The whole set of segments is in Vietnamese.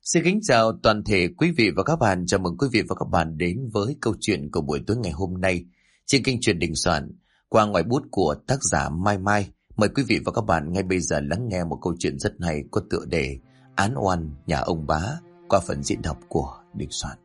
Xin kính chào toàn thể quý vị và các bạn. Chào mừng quý vị và các bạn đến với câu chuyện của buổi tối ngày hôm nay trên kênh Truyện Đình Soạn qua ngòi bút của tác giả Mai Mai. Mời quý vị và các bạn ngay bây giờ lắng nghe một câu chuyện rất hay có tựa đề Án oan nhà ông Bá qua phần diễn đọc của Đình Soạn.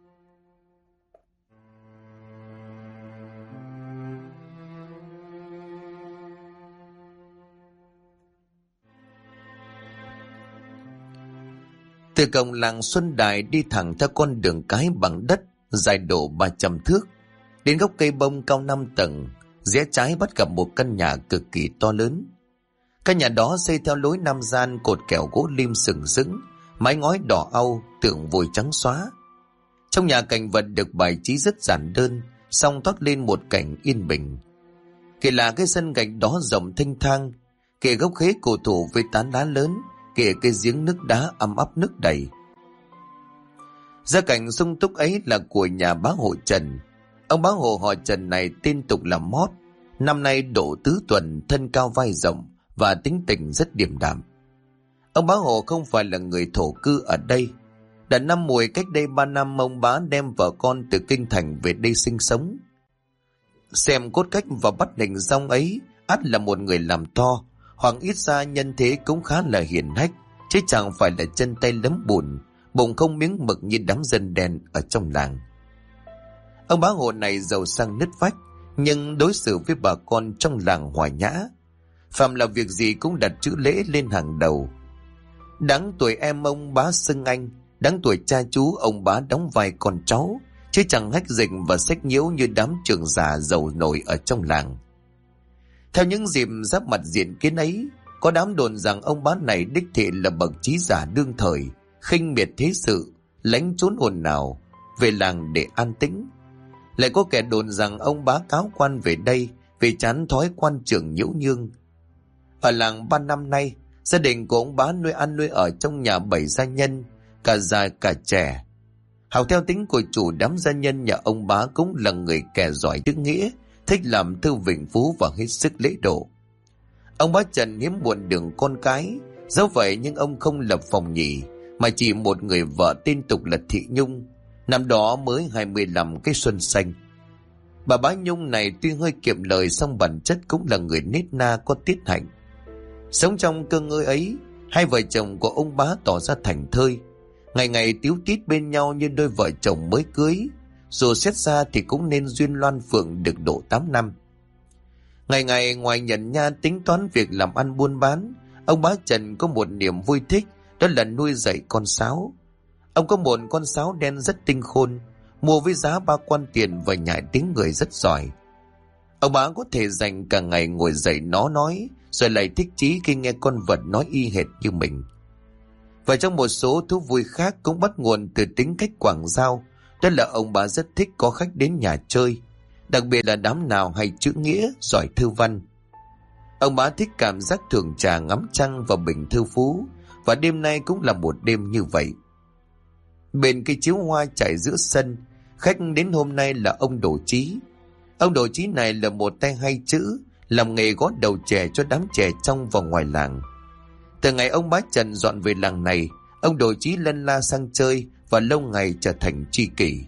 Từ cổng làng Xuân Đài đi thẳng theo con đường cái bằng đất dài độ 300 thước, đến gốc cây bông cao 5 tầng, rẽ trái bắt gặp một căn nhà cực kỳ to lớn. Căn nhà đó xây theo lối Nam gian, cột kẽo gỗ lim sừng sững, mái ngói đỏ au, tường vôi trắng xóa. Trong nhà cảnh vật được bài trí rất giản đơn, song toát lên một cảnh yên bình. Kể là cái sân gạch đó rộng thênh thang, kể gốc khế cổ thụ với tán đá lớn, kể cái giếng nước đá ăm ắp nước đầy. Gia cảnh sung túc ấy là của nhà bá hộ Trần. Ông bá hộ họ Trần này tên tục là Mót, năm nay độ tứ tuần, thân cao vai rộng và tính tình rất điềm đạm. Ông bá hộ không phải là người thổ cư ở đây. Đã năm Mùi cách đây 3 năm, ông bá đem vợ con từ kinh thành về đây sinh sống. Xem cốt cách và bắt hình dong ấy, ắt là một người làm to, hoặc ít ra nhân thế cũng khá là hiền hách, chứ chẳng phải là chân tay lấm bùn, bụng không miếng mực như đám dân đen ở trong làng. Ông bá hộ này giàu sang nứt vách, nhưng đối xử với bà con trong làng hòa nhã. Phạm là việc gì cũng đặt chữ lễ lên hàng đầu. Đáng tuổi em ông bá xưng anh, đáng tuổi cha chú ông bá đóng vai con cháu, chứ chẳng hách dịch và sách nhiễu như đám trưởng già giàu nổi ở trong làng. Theo những dịp giáp mặt diện kiến ấy, có đám đồn rằng ông bá này đích thị là bậc trí giả đương thời, khinh miệt thế sự, lánh trốn ồn ào, về làng để an tĩnh. Lại có kẻ đồn rằng ông bá cáo quan về đây vì chán thói quan trường nhiễu nhương. Ở làng 3 năm nay, gia đình của ông bá nuôi ăn nuôi ở trong nhà 7 gia nhân, cả già cả trẻ. Học theo tính của chủ đám gia nhân nhà ông bá cũng là người kẻ giỏi chữ nghĩa, thích làm thư vịnh phú và hết sức lễ độ. Ông bá Trần hiếm buồn đường con cái, dẫu vậy nhưng ông không lập phòng nhì, mà chỉ một người vợ tên tục là Thị Nhung, năm đó mới 25 cái xuân xanh. Bà bá Nhung này tuy hơi kiệm lời, song bản chất cũng là người nết na có tiết hạnh. Sống trong cơ ngơi ấy, hai vợ chồng của ông bá tỏ ra thảnh thơi, ngày ngày tíu tít bên nhau như đôi vợ chồng mới cưới. Dù xét ra thì cũng nên duyên loan phượng được độ 8 năm. Ngày ngày ngoài nhận nha tính toán việc làm ăn buôn bán, ông bá Trần có một niềm vui thích, đó là nuôi dạy con sáo. Ông có một con sáo đen rất tinh khôn, mua với giá 3 quan tiền và nhại tiếng người rất giỏi. Ông bá có thể dành cả ngày ngồi dạy nó nói, rồi lại thích chí khi nghe con vật nói y hệt như mình. Và trong một số thú vui khác cũng bắt nguồn từ tính cách quảng giao, đó là ông bá rất thích có khách đến nhà chơi, đặc biệt là đám nào hay chữ nghĩa, giỏi thư văn. Ông bá thích cảm giác thưởng trà ngắm trăng và bình thư phú, và đêm nay cũng là một đêm như vậy. Bên cây chiếu hoa trải giữa sân, khách đến hôm nay là ông Đỗ Chí. Ông Đỗ Chí này là một tay hay chữ, làm nghề gõ đầu chè cho đám trẻ trong và ngoài làng. Từ ngày ông bá Trần dọn về làng này, ông Đỗ Chí lân la sang chơi và lâu ngày trở thành tri kỷ.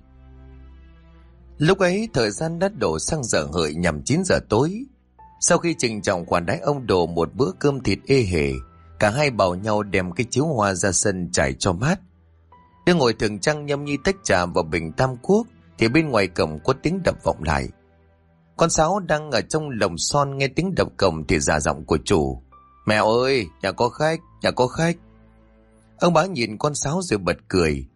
Lúc ấy thời gian đã đổ sang giờ hợi nhằm 9 giờ tối. Sau khi trình trọng khoản đãi ông Đồ một bữa cơm thịt ê hề, cả hai bảo nhau đem cái chiếu hoa ra sân trải cho mát. Đang ngồi thường trăng nhâm nhi tách trà vào bình tam quốc, thì bên ngoài cổng có tiếng đập vọng lại. Con sáo đang ở trong lồng son nghe tiếng đập cổng thì giả giọng của chủ: "Mèo ơi, nhà có khách, nhà có khách." Ông bá nhìn con sáo rồi bật cười.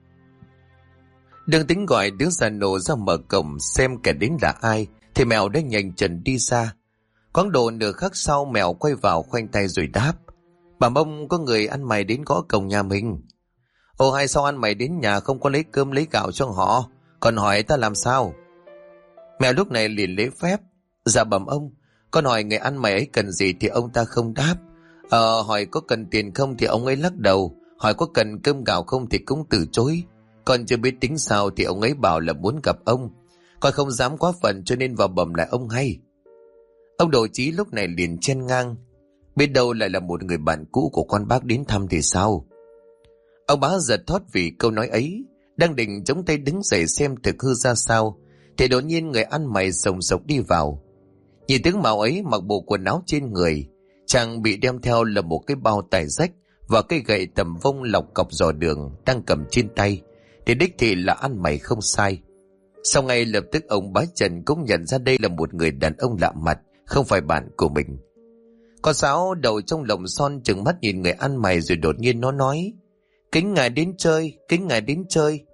Đừng tính gọi đứa già nổ ra mở cổng xem kẻ đến là ai, thì mèo đã nhanh chân đi xa. Quãng độ nửa khắc sau, mèo quay vào khoanh tay rồi đáp: "Bà Mông, có người ăn mày đến gõ cổng nhà mình." "Ồ, hay sao ăn mày đến nhà không có lấy cơm lấy gạo cho họ, còn hỏi ta làm sao?" Mèo lúc này liền lễ phép: "Dạ bẩm ông, con hỏi người ăn mày ấy cần gì thì ông ta không đáp. Hỏi có cần tiền không thì ông ấy lắc đầu, hỏi có cần cơm gạo không thì cũng từ chối. Con chưa biết tính sao thì ông ấy bảo là muốn gặp ông. Con không dám quá phận cho nên vào bẩm lại ông hay." Ông Đỗ Chí lúc này liền chen ngang: "Biết đâu lại là một người bạn cũ của con bác đến thăm thì sao?" Ông bá giật thót vì câu nói ấy, đang định chống tay đứng dậy xem thực hư ra sao, thì đột nhiên người ăn mày sồng sộc đi vào. Nhìn tướng mạo ấy mặc bộ quần áo trên người, chàng bị đem theo là một cái bao tải rách và cây gậy tầm vông lọc cọc dò đường đang cầm trên tay, thì đích thị là ăn mày không sai. Sau ngay lập tức ông bá Trần cũng nhận ra đây là một người đàn ông lạ mặt, không phải bạn của mình. Con Sáu đầu trong lồng son trừng mắt nhìn người ăn mày rồi đột nhiên nó nói: "Kính ngài đến chơi, kính ngài đến chơi."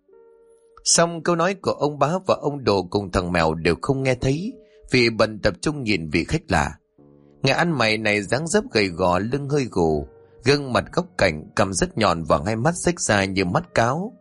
Xong câu nói của ông bá và ông Đồ cùng thằng Mèo đều không nghe thấy, vì bận tập trung nhìn vị khách lạ. Người ăn mày này dáng dấp gầy gò, lưng hơi gù, gương mặt góc cạnh, cằm rất nhọn và hai mắt xếch ra như mắt cáo.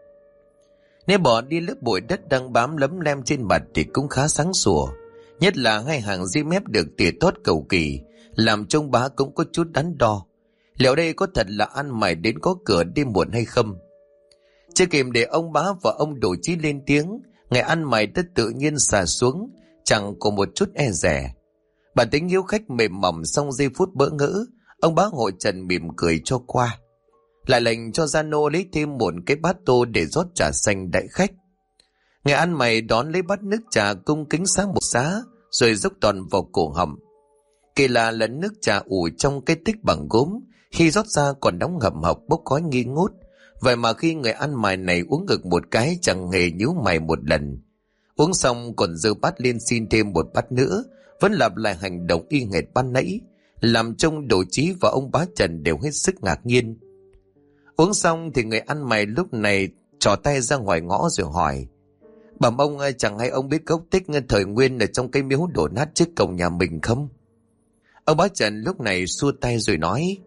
Nếu bỏ đi lớp bụi đất đang bám lấm lem trên mặt thì cũng khá sáng sủa, nhất là hai hàng ria mép được tỉa tót cầu kỳ, làm trông bá cũng có chút đắn đo. Liệu đây có thật là ăn mày đến có cửa đêm muộn hay không? Chưa kịp để ông bá và ông Đồ Chí lên tiếng, người ăn mày đã tự nhiên xà xuống, chẳng có một chút e dè. Bản tính hiếu khách mềm mỏng, xong giây phút bỡ ngỡ, ông bá Hội Trần mỉm cười cho qua, lại lệnh cho gia nô lấy thêm một cái bát tô để rót trà xanh đãi khách. Người ăn mày đón lấy bát nước trà cung kính sáng một xá, rồi dốc toàn vào cổ họng. Kỳ lạ là nước trà ủ trong cái tích bằng gốm, khi rót ra còn đóng ngậm hộc bốc khói nghi ngút. Vậy mà khi người ăn mày này uống ngực một cái chẳng hề nhíu mày một lần. Uống xong còn giơ bát lên xin thêm một bát nữa, vẫn lặp lại hành động y hệt ban nãy, làm trông Đồ Chí và ông bá Trần đều hết sức ngạc nhiên. Uống xong thì người ăn mày lúc này trỏ tay ra ngoài ngõ rồi hỏi: "Bẩm ông, chẳng hay ông biết gốc tích thời Nguyên ở trong cái miếu đổ nát trước cổng nhà mình không?" Ông bá Trần lúc này xua tay rồi nói: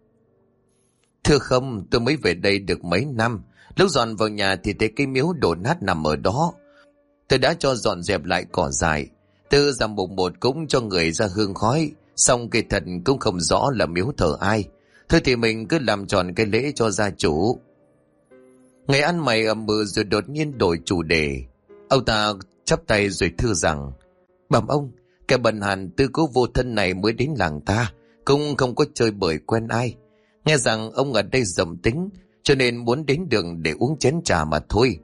"Thưa không, tôi mới về đây được mấy năm. Lúc dọn vào nhà thì thấy cái miếu đổ nát nằm ở đó. Tôi đã cho dọn dẹp lại cỏ dại, từ rằm mùng 1 cũng cho người ra hương khói, xong kỳ thật cũng không rõ là miếu thờ ai. Thôi thì mình cứ làm tròn cái lễ cho gia chủ." Người ăn mày ầm ừ rồi đột nhiên đổi chủ đề. Ông ta chắp tay rồi thưa rằng: "Bẩm ông, kẻ bần hàn tư cố vô thân này mới đến làng ta, cũng không có chơi bời quen ai. Nghe rằng ông ở đây rộng tính, cho nên muốn đến đường để uống chén trà mà thôi."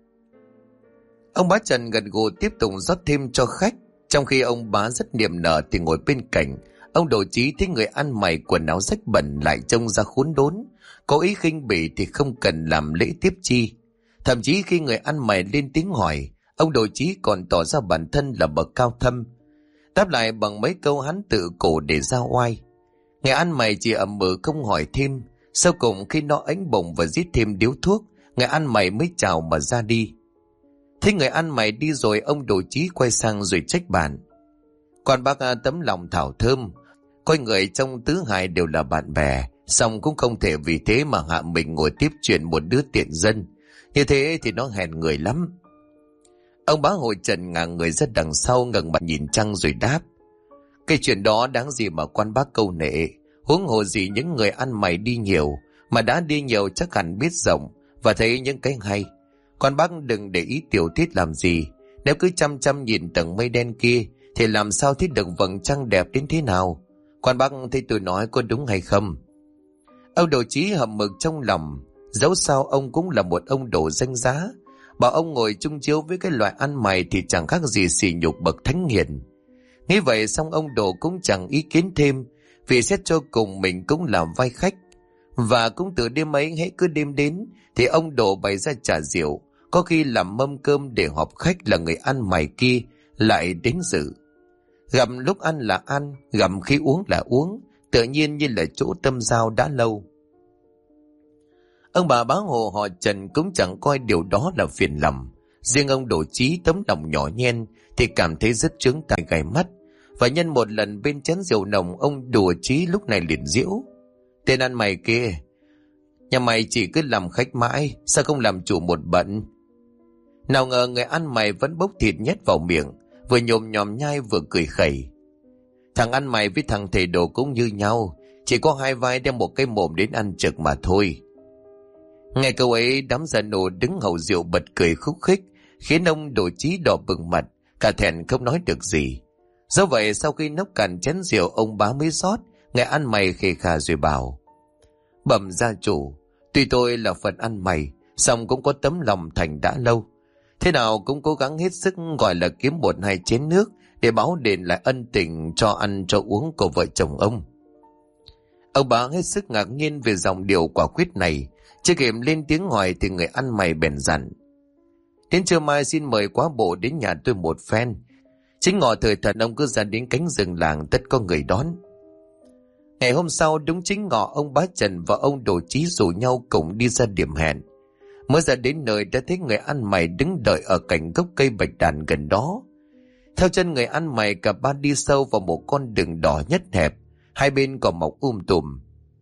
Ông bá Trần gật gù tiếp tục rót thêm cho khách. Trong khi ông bá rất niềm nở thì ngồi bên cạnh, ông Đồ Chí thấy người ăn mày quần áo rách bẩn lại trông ra khốn đốn, có ý khinh bỉ thì không cần làm lễ tiếp chi. Thậm chí khi người ăn mày lên tiếng hỏi, ông Đồ Chí còn tỏ ra bản thân là bậc cao thâm, đáp lại bằng mấy câu hắn tự cổ để ra oai. Người ăn mày chỉ ậm ừ không hỏi thêm. Sau cùng khi nó ánh bổng và giết thêm điếu thuốc, người ăn mày mới chào mà ra đi. Thấy người ăn mày đi rồi, ông Đồ Chí quay sang rồi trách bạn: "Còn bác tấm lòng thảo thơm, coi người trong tứ hải đều là bạn bè, xong cũng không thể vì thế mà hạ mình ngồi tiếp chuyện một đứa tiện dân. Như thế thì nó hèn người lắm." Ông bá Hội Trần ngả người ra đằng sau, ngẩng mặt nhìn trăng rồi đáp: "Cái chuyện đó đáng gì mà quan bác câu nệ, huống hồ gì những người ăn mày đi nhiều, mà đã đi nhiều chắc hẳn biết rộng và thấy những cái hay. Quan bác đừng để ý tiểu tiết làm gì, nếu cứ chăm chăm nhìn tầng mây đen kia thì làm sao thấy được vầng trăng đẹp đến thế nào. Quan bác thấy tôi nói có đúng hay không?" Ông Đồ Chí hậm hực trong lòng, dẫu sao ông cũng là một ông đồ danh giá, bảo ông ngồi chung chiếu với cái loại ăn mày thì chẳng khác gì sỉ nhục bậc thánh hiền. Nghĩ vậy xong ông Đồ cũng chẳng ý kiến thêm, vì xét cho cùng mình cũng làm vai khách. Và cũng từ đêm ấy, hễ cứ đêm đến thì ông Đồ bày ra trà rượu, có khi làm mâm cơm để họp khách là người ăn mày kia lại đến dự. Gặm lúc ăn là ăn, gặm khi uống là uống, tự nhiên như là chỗ tâm giao đã lâu. Ông bà bá Hồ họ Trần cũng chẳng coi điều đó là phiền lòng. Riêng ông Đồ Chí tấm lòng nhỏ nhen thì cảm thấy rất chướng tai gai mắt. Và nhân một lần bên chén rượu nồng, ông Đồ Chí lúc này liền giễu: "Tên ăn mày kia, nhà mày chỉ cứ làm khách mãi, sao không làm chủ một bận?" Nào ngờ người ăn mày vẫn bốc thịt nhét vào miệng, vừa nhồm nhòm nhai vừa cười khẩy: "Thằng ăn mày với thằng thầy Đồ cũng như nhau, chỉ có hai vai đem một cái mồm đến ăn trực mà thôi." Nghe câu ấy, đám già nô đứng hầu rượu bật cười khúc khích, khiến ông Đồ Chí đỏ bừng mặt, cả thẹn không nói được gì. Do vậy sau khi nốc cạn chén rượu, ông bá mới rót. Người ăn mày khề khà rồi bảo: "Bẩm gia chủ, Tuy tôi là phận ăn mày, song cũng có tấm lòng thành đã lâu. Thế nào cũng cố gắng hết sức gọi là kiếm 1-2 chén nước để báo đền lại ân tình cho ăn cho uống của vợ chồng ông. Ông bá hết sức ngạc nhiên về dòng điệu quả quyết này. Chưa kịp lên tiếng hỏi thì người ăn mày bèn dặn: đến trưa mai xin mời quá bộ đến nhà tôi một phen. Chính ngọ thời thần ông cứ ra đến cánh rừng làng, tất có người đón. Ngày hôm sau đúng chính ngọ, ông bá Trần và ông Đồ Chí rủ nhau cùng đi ra điểm hẹn. Mới ra đến nơi đã thấy người ăn mày đứng đợi ở cạnh gốc cây bạch đàn gần đó. Theo chân người ăn mày, cả ba đi sâu vào một con đường đỏ nhất hẹp, hai bên còn mọc tùm.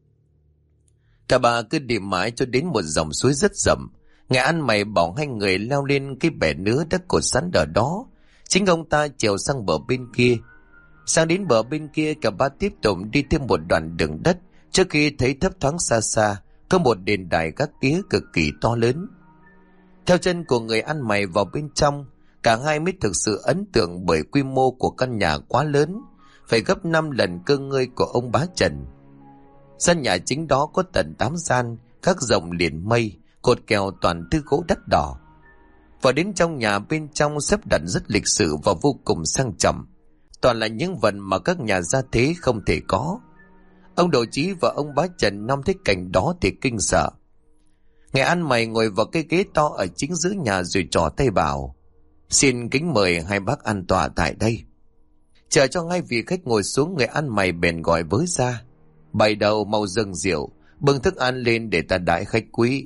Cả ba cứ đi mãi cho đến một dòng suối rất rộng. Người ăn mày bảo hai người leo lên cái bè nứa đã cột sẵn ở đó. Chính ông ta trèo sang bờ bên kia. Sang đến bờ bên kia, cả ba tiếp tục đi thêm một đoạn đường đất, trước khi thấy thấp thoáng xa xa có một đền đài gác tía cực kỳ to lớn. Theo chân của người ăn mày vào bên trong, cả hai mới thực sự ấn tượng bởi quy mô của căn nhà quá lớn, phải gấp 5 lần cơ ngơi của ông bá Trần. Gian nhà chính đó có tận 8 gian, các rộng liền mây, cột kèo toàn thứ gỗ đắt đỏ. Vào đến trong nhà, bên trong xếp đặt rất lịch sự và vô cùng sang trọng, toàn là những vật mà các nhà gia thế không thể có. Ông Đồ Chí và ông bá Trần năm thấy cảnh đó thì kinh sợ. Người ăn mày ngồi vào cái ghế to ở chính giữa nhà rồi trỏ tay bảo: xin kính mời hai bác an tọa tại đây. Chờ cho ngay vị khách ngồi xuống, người ăn mày bèn gọi với ra: bày đầu mau dâng rượu, bưng thức ăn lên để ta đãi khách quý.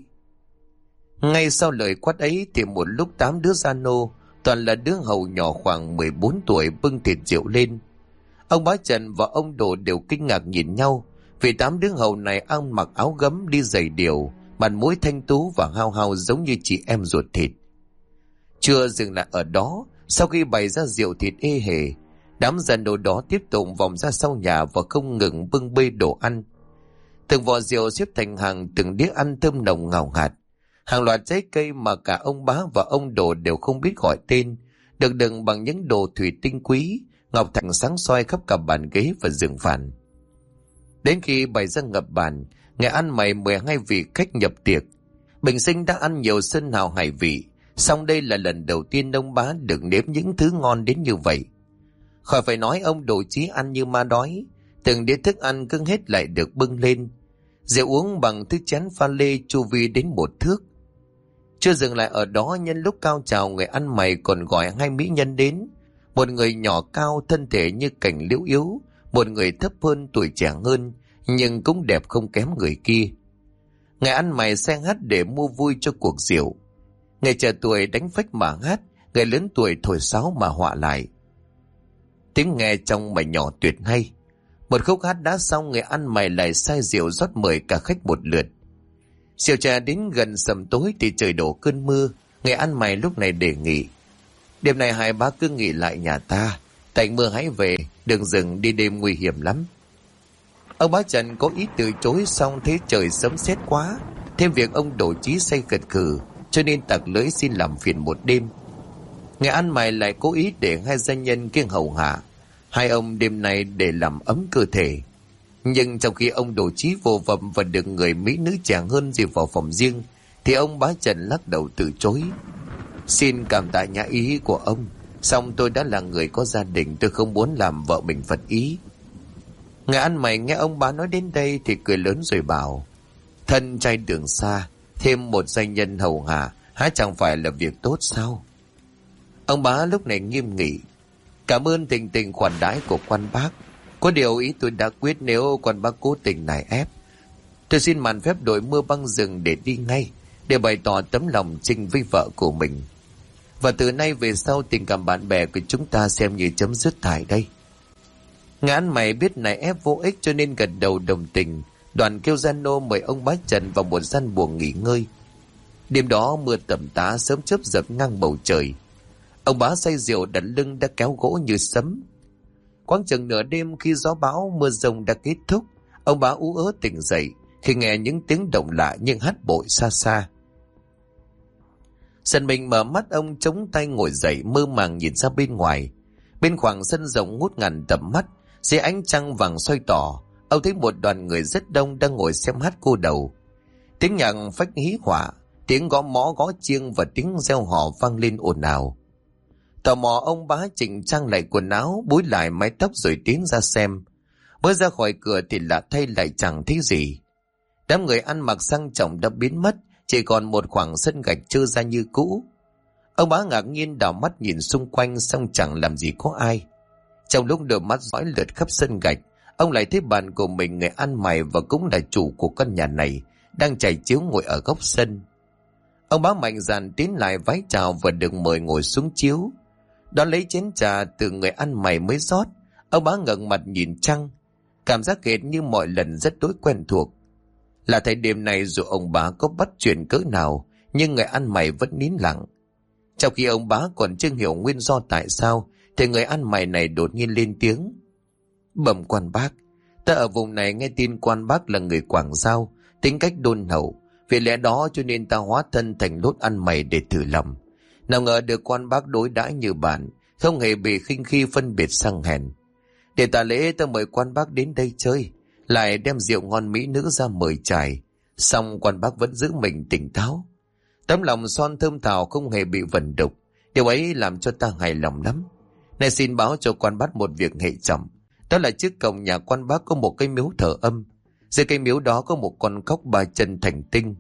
Ngay sau lời quát ấy thì một lúc 8 đứa gia nô, toàn là đứa hầu nhỏ khoảng 14 tuổi, bưng thịt rượu lên. Ông bá Trần và ông Đồ đều kinh ngạc nhìn nhau, vì 8 đứa hầu này ăn mặc áo gấm, đi giày điều, mặt mũi thanh tú và hao hao giống như chị em ruột thịt. Chưa dừng lại ở đó, sau khi bày ra rượu thịt ê hề, đám gia nô đó tiếp tục vòng ra sau nhà và không ngừng bưng bê đồ ăn. Từng vò rượu xếp thành hàng, từng đĩa ăn thơm nồng ngào ngạt. Hàng loạt trái cây mà cả ông bá và ông Đồ đều không biết gọi tên, được đựng bằng những đồ thủy tinh quý, ngọc thạch sáng soi khắp cả bàn ghế và giường phản. Đến khi bày ra ngập bàn, người ăn mày 12 vị khách nhập tiệc. Bình sinh đã ăn nhiều sơn hào hải vị, song đây là lần đầu tiên ông bá được nếm những thứ ngon đến như vậy. Khỏi phải nói, ông Đồ Chí ăn như ma đói, từng đĩa thức ăn cứ hết lại được bưng lên. Rượu uống bằng thứ chén pha lê chu vi đến 1 thước. Chưa dừng lại ở đó, nhân lúc cao trào, người ăn mày còn gọi 2 mỹ nhân đến. Một người nhỏ cao, thân thể như cành liễu yếu, một người thấp hơn, tuổi trẻ hơn, nhưng cũng đẹp không kém người kia. Người ăn mày xe hát để mua vui cho cuộc rượu. Người trẻ tuổi đánh phách mà hát, người lớn tuổi thổi sáo mà họa lại. Tiếng nghe trong mà nhỏ tuyệt hay. Một khúc hát đã xong, người ăn mày lại sai rượu rót mời cả khách một lượt. Rượu trà đến gần sầm tối thì trời đổ cơn mưa. Người ăn mày lúc này đề nghị: đêm nay hai bác cứ nghỉ lại nhà ta, tạnh mưa hãy về, đừng dừng đi đêm nguy hiểm lắm. Ông bá Trần có ý từ chối, xong thấy trời sấm sét quá, thêm việc ông Đồ Chí say gật gừ, cho nên tặc lưỡi xin làm phiền một đêm. Người ăn mày lại cố ý để hai gia nhân kiêng hầu hạ hai ông đêm nay để làm ấm cơ thể. Nhưng trong khi ông Đồ Chí vô vập và được người mỹ nữ trẻ hơn dìu vào phòng riêng, thì ông bá Trần lắc đầu từ chối: xin cảm tạ nhã ý của ông, song tôi đã là người có gia đình, tôi không muốn làm vợ mình phật ý. Người ăn mày nghe ông bá nói đến đây thì cười lớn rồi bảo: thân trai đường xa, thêm một danh nhân hầu hạ há chẳng phải là việc tốt sao? Ông bá lúc này nghiêm nghị: cảm ơn tình tình khoản đãi của quan bác, có điều ý tôi đã quyết, nếu quan bác cố tình nài ép, tôi xin màn phép đội mưa băng rừng để đi ngay, để bày tỏ tấm lòng trinh với vợ của mình. Và từ nay về sau, tình cảm bạn bè của chúng ta xem như chấm dứt tại đây. Người ăn mày biết nài ép vô ích cho nên gật đầu đồng tình, đoàn kêu gia nô mời ông bá Trần vào một gian buồng nghỉ ngơi. Đêm đó mưa tầm tã sớm chớp giật ngang bầu trời. Ông bá say rượu đặt lưng đã kéo gỗ như sấm. Quãng chừng nửa đêm, khi gió bão mưa rông đã kết thúc, ông bá ú ớ tỉnh dậy khi nghe những tiếng động lạ nhưng hát bội xa xa. Dần mình mở mắt, ông chống tay ngồi dậy, mơ màng nhìn ra bên ngoài. Bên khoảng sân rộng ngút ngàn tầm mắt, dưới ánh trăng vàng soi tỏ, ông thấy một đoàn người rất đông đang ngồi xem hát cô đầu. Tiếng nhạc phách hí họa, tiếng gõ mõ gõ chiêng và tiếng reo hò vang lên ồn ào. Tò mò, ông bá chỉnh trang lại quần áo, búi lại mái tóc rồi tiến ra xem. Mới ra khỏi cửa thì lạ thay lại chẳng thấy gì. Đám người ăn mặc sang trọng đã biến mất, chỉ còn một khoảng sân gạch trơ ra như cũ. Ông bá ngạc nhiên đảo mắt nhìn xung quanh, xong chẳng làm gì có ai. Trong lúc đôi mắt dõi lượt khắp sân gạch, ông lại thấy bạn của mình, người ăn mày và cũng là chủ của căn nhà này, đang trải chiếu ngồi ở góc sân. Ông bá mạnh dạn tiến lại vái chào và được mời ngồi xuống chiếu. Đón lấy chén trà từ người ăn mày mới rót, ông bá ngẩng mặt nhìn trăng, cảm giác hệt như mọi lần rất đối quen thuộc. Là thấy đêm nay dù ông bá có bắt chuyện cỡ nào, nhưng người ăn mày vẫn nín lặng. Trong khi ông bá còn chưa hiểu nguyên do tại sao, thì người ăn mày này đột nhiên lên tiếng. Bẩm quan bác, ta ở vùng này nghe tin quan bác là người Quảng Giao, tính cách đôn hậu, vì lẽ đó cho nên ta hóa thân thành lốt ăn mày để thử lòng. Nào ngờ được quan bác đối đãi như bạn, không hề bị khinh khi phân biệt sang hèn. Để tạ lễ ta mời quan bác đến đây chơi, lại đem rượu ngon mỹ nữ ra mời trải. Xong quan bác vẫn giữ mình tỉnh táo. Tấm lòng son thơm thảo không hề bị vẩn đục, điều ấy làm cho ta hài lòng lắm. Này xin báo cho quan bác một việc hệ trọng, đó là trước cổng nhà quan bác có một cái miếu thờ âm. Dưới cây miếu đó có một con cóc 3 chân thành tinh.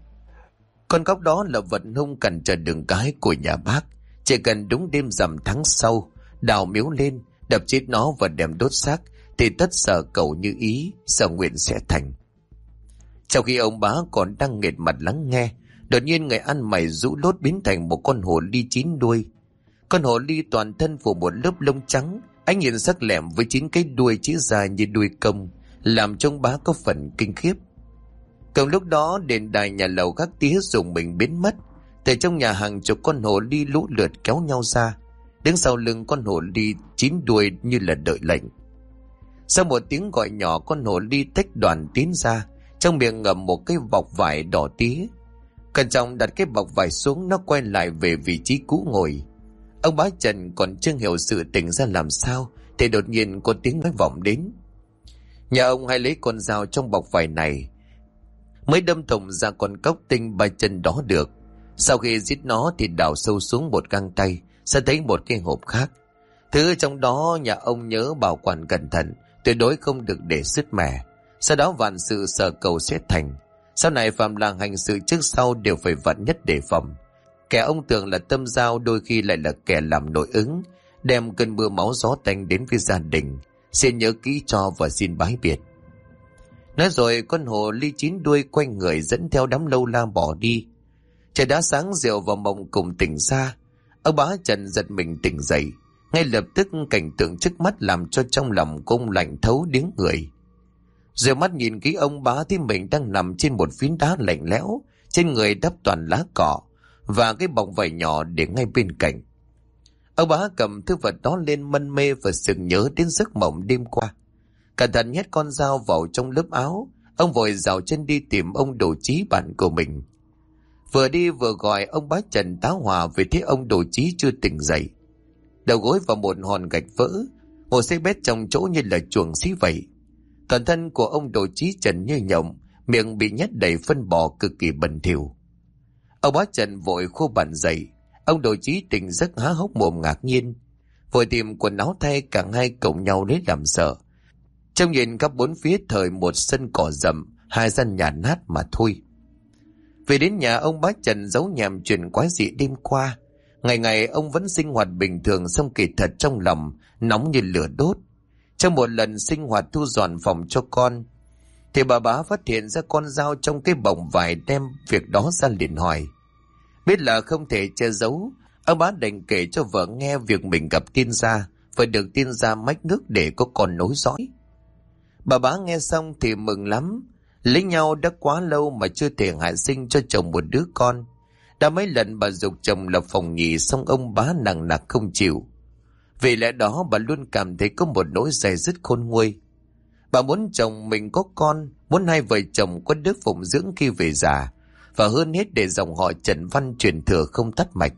Con cóc đó là vật hung cản trở đường cái của nhà bác. Chỉ cần đúng đêm rằm tháng sau, đào miếu lên, đập chết nó và đem đốt xác, thì tất sở cầu như ý, sở nguyện sẽ thành. Trong khi ông bá còn đang nghệt mặt lắng nghe, đột nhiên người ăn mày rũ lốt biến thành một con hồ ly 9 đuôi. Con hồ ly toàn thân phủ một lớp lông trắng, ánh nhìn sắc lẹm với 9 cái đuôi chĩa dài như đuôi công, làm cho ông bá có phần kinh khiếp. Cùng lúc đó, đền đài nhà lầu gác tía dùng mình biến mất. Từ trong nhà hàng chục con hồ ly lũ lượt kéo nhau ra, đứng sau lưng con hồ ly 9 đuôi như là đợi lệnh. Sau một tiếng gọi nhỏ, con hồ ly tách đoàn tiến ra, trong miệng ngậm một cái bọc vải đỏ tía. Cẩn trọng đặt cái bọc vải xuống, nó quay lại về vị trí cũ ngồi. Ông bá Trần còn chưa hiểu sự tình ra làm sao, thì đột nhiên có tiếng nói vọng đến. Nhà ông hãy lấy con dao trong bọc vải này, mới đâm thủng ra con cóc tinh 3 chân đó được. Sau khi giết nó thì đào sâu xuống một găng tay, sẽ thấy một cái hộp khác. Thứ trong đó nhà ông nhớ bảo quản cẩn thận, tuyệt đối không được để sứt mẻ. Sau đó vạn sự sở cầu sẽ thành. Sau này phạm là hành sự trước sau đều phải vạn nhất đề phòng. Kẻ ông tưởng là tâm giao đôi khi lại là kẻ làm nội ứng, đem cơn mưa máu gió tanh đến với gia đình. Xin nhớ kỹ cho và xin bái biệt. Nói rồi con hồ ly 9 đuôi quay người dẫn theo đám lâu la bỏ đi. Trời đã sáng, rượu và mộng cùng tỉnh ra. Ông bá Trần giật mình tỉnh dậy. Ngay lập tức cảnh tượng trước mắt làm cho trong lòng ông lạnh thấu điếng người. Rồi mắt nhìn kỹ ông bá thì mình đang nằm trên một phiến đá lạnh lẽo, trên người đắp toàn lá cỏ và cái bọc vải nhỏ để ngay bên cạnh. Ông bá cầm thứ vật đó lên mân mê và sực nhớ đến giấc mộng đêm qua. Cẩn thận nhét con dao vào trong lớp áo, ông vội rào chân đi tìm ông Đồ Chí bạn của mình. Vừa đi vừa gọi ông bá Trần tá hỏa vì thấy ông Đồ Chí chưa tỉnh dậy. Đầu gối vào một hòn gạch vỡ, ngồi xê bét trong chỗ như là chuồng xí vậy. Toàn thân của ông Đồ Chí trần như nhộng, miệng bị nhét đầy phân bò cực kỳ bẩn thỉu. Ông bá Trần vội khô bàn dậy. Ông Đồ Chí tỉnh giấc há hốc mồm ngạc nhiên, vội tìm quần áo thay, cả hai cộng nhau lấy làm sợ. Trông nhìn khắp bốn phía thời một sân cỏ rậm, 2 gian nhà nát mà thôi. Về đến nhà, ông bá Trần giấu nhẹm chuyện quái dị đêm qua. Ngày ngày ông vẫn sinh hoạt bình thường, xong kỳ thật trong lòng nóng như lửa đốt. Trong một lần sinh hoạt thu dọn phòng cho con, thì bà bá phát hiện ra con dao trong cái bọc vải, đem việc đó ra liền hỏi. Biết là không thể che giấu, ông bá đành kể cho vợ nghe việc mình gặp tiên gia, phải được tiên gia mách nước để có con nối dõi. Bà bá nghe xong thì mừng lắm. Lấy nhau đã quá lâu mà chưa thể hạ sinh cho chồng một đứa con. Đã mấy lần bà giục chồng lập phòng nhì, xong ông bá nặng nặc không chịu. Vì lẽ đó bà luôn cảm thấy có một nỗi dè dứt khôn nguôi. Bà muốn chồng mình có con, muốn hai vợ chồng có đứa phụng dưỡng khi về già, và hơn hết để dòng họ Trần Văn truyền thừa không tắt mạch.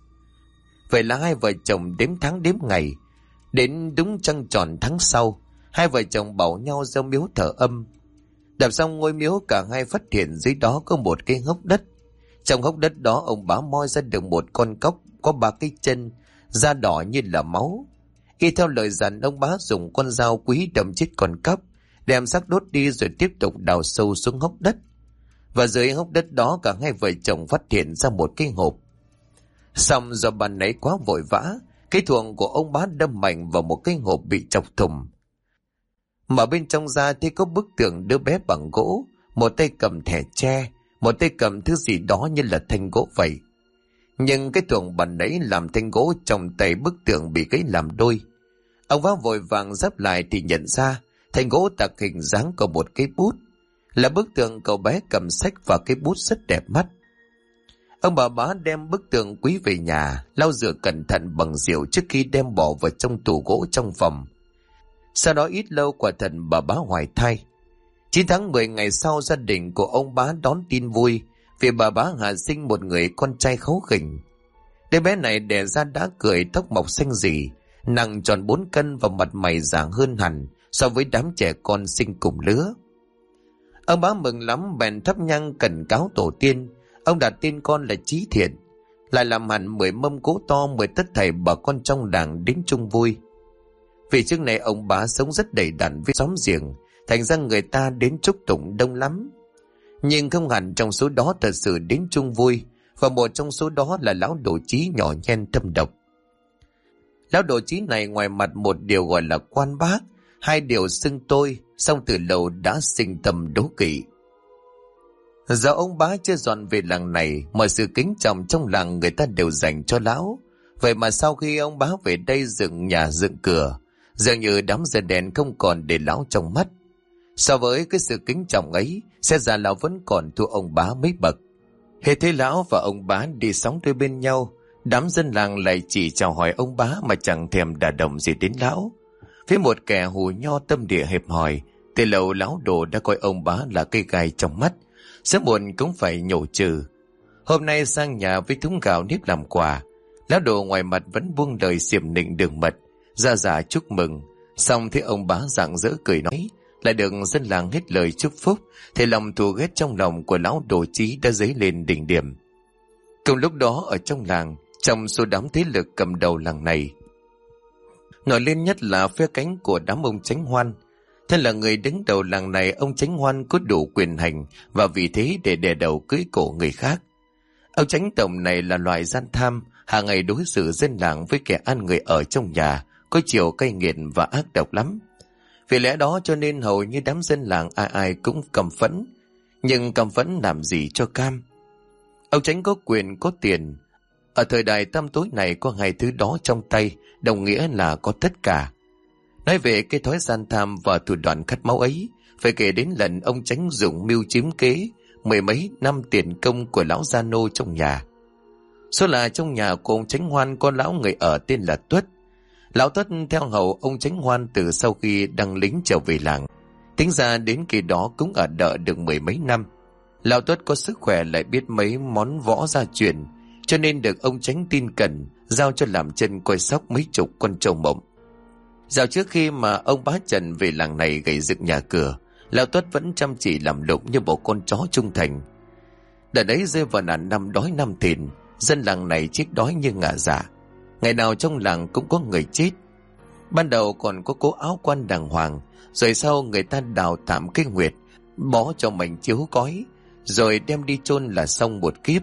Vậy là hai vợ chồng đếm tháng đếm ngày. Đến đúng trăng tròn tháng sau, hai vợ chồng bảo nhau ra miếu thờ âm. Đạp xong ngôi miếu, cả hai phát hiện dưới đó có một cái hốc đất. Trong hốc đất đó ông bá moi ra được một con cóc có 3 cái chân, da đỏ như là máu. Y theo lời dặn, ông bá dùng con dao quý đâm chết con cóc, đem xác đốt đi rồi tiếp tục đào sâu xuống hốc đất. Và dưới hốc đất đó cả hai vợ chồng phát hiện ra một cái hộp. Xong do ban nãy quá vội vã, cái thuồng của ông bá đâm mạnh vào một cái hộp bị chọc thủng. Mà bên trong ra thì có bức tượng đứa bé bằng gỗ, một tay cầm thẻ tre, một tay cầm thứ gì đó như là thanh gỗ vậy. Nhưng cái thuồng ban nãy làm thanh gỗ trong tay bức tượng bị gãy làm đôi. Ông bá vội vàng giáp lại thì nhận ra thanh gỗ tạc hình dáng của một cái bút, là bức tượng cậu bé cầm sách và cái bút rất đẹp mắt. Ông bà bá đem bức tượng quý về nhà, lau rửa cẩn thận bằng rượu trước khi đem bỏ vào trong tủ gỗ trong phòng. Sau đó ít lâu quả thật bà bá hoài thai. 9 tháng 10 ngày sau, gia đình của ông bá đón tin vui vì bà bá hạ sinh một người con trai kháu khỉnh. Đứa bé này đẻ ra đã cười, tóc mọc xanh rỉ, nặng tròn 4 cân và mặt mày già hơn hẳn so với đám trẻ con sinh cùng lứa. Ông bá mừng lắm, bèn thắp nhang cẩn cáo tổ tiên. Ông đặt tên con là Chí Thiện, lại làm hẳn 10 mâm cỗ to, mời tất thảy bà con trong làng đến chung vui. Vì trước này ông bá sống rất đầy đặn với xóm giềng, thành ra người ta đến chúc tụng đông lắm. Nhưng không hẳn trong số đó thật sự đến chung vui, và một trong số đó là lão Đồ Chí nhỏ nhen thâm độc. Lão Đồ Chí này ngoài mặt một điều gọi là quan bác, hai điều xưng tôi, song từ lâu đã sinh tâm đố kỵ. Do ông bá chưa dọn về làng này, mọi sự kính trọng trong làng người ta đều dành cho lão. Vậy mà sau khi ông bá về đây dựng nhà dựng cửa, dường như đám dân đèn không còn để lão trong mắt. So với cái sự kính trọng ấy, xét ra lão vẫn còn thua ông bá mấy bậc. Hễ thấy lão và ông bá đi sóng đôi bên nhau, đám dân làng lại chỉ chào hỏi ông bá mà chẳng thèm đả động gì đến lão. Phía một kẻ hù nho tâm địa hẹp hòi, từ lâu lão Đồ đã coi ông bá là cây gai trong mắt, sớm muộn cũng phải nhổ trừ. Hôm nay sang nhà với thúng gạo nếp làm quà, lão Đồ ngoài mặt vẫn buông lời xiểm nịnh đường mật, ra giả chúc mừng. Xong thấy ông bá rạng rỡ cười nói, lại được dân làng hết lời chúc phúc, thì lòng thù ghét trong lòng của lão Đồ Chí đã dấy lên đỉnh điểm. Cùng lúc đó ở trong làng, trong số đám thế lực cầm đầu làng này, nổi lên nhất là phe cánh của đám ông Chánh Hoan. Thân là người đứng đầu làng này, ông Chánh Hoan có đủ quyền hành và vì thế để đè đầu cưỡi cổ người khác. Ông Chánh Tổng này là loại gian tham, hàng ngày đối xử dân làng với kẻ ăn người ở trong nhà, có chiều cay nghiệt và ác độc lắm. Vì lẽ đó cho nên hầu như đám dân làng ai ai cũng căm phẫn. Nhưng căm phẫn làm gì cho cam? Ông Chánh có quyền có tiền. Ở thời đại tăm tối này có hai thứ đó trong tay, đồng nghĩa là có tất cả. Nói về cái thói gian tham và thủ đoạn khát máu ấy, phải kể đến lần ông Chánh dùng mưu chiếm kế 10 mấy năm tiền công của lão gia nô trong nhà. Số là trong nhà của ông Chánh Hoan có lão người ở tên là Tuất. Lão Tuất theo hầu ông Chánh Hoan từ sau khi đăng lính trở về làng. Tính ra đến kỳ đó cũng ở đợ được 10 mấy năm. Lão Tuất có sức khỏe lại biết mấy món võ gia truyền, cho nên được ông Chánh tin cẩn, giao cho làm chân coi sóc mấy chục con trâu mộng. Dạo trước khi mà ông bá Trần về làng này gầy dựng nhà cửa, Lão Tuất vẫn chăm chỉ làm lụng như bộ con chó trung thành. Đợt ấy rơi vào nạn năm đói năm thìn, dân làng này chết đói như ngả dạ. Ngày nào trong làng cũng có người chết. Ban đầu còn có cố áo quan đàng hoàng, rồi sau người ta đào thảm cái nguyệt, bó cho mảnh chiếu cói, rồi đem đi chôn là xong một kiếp.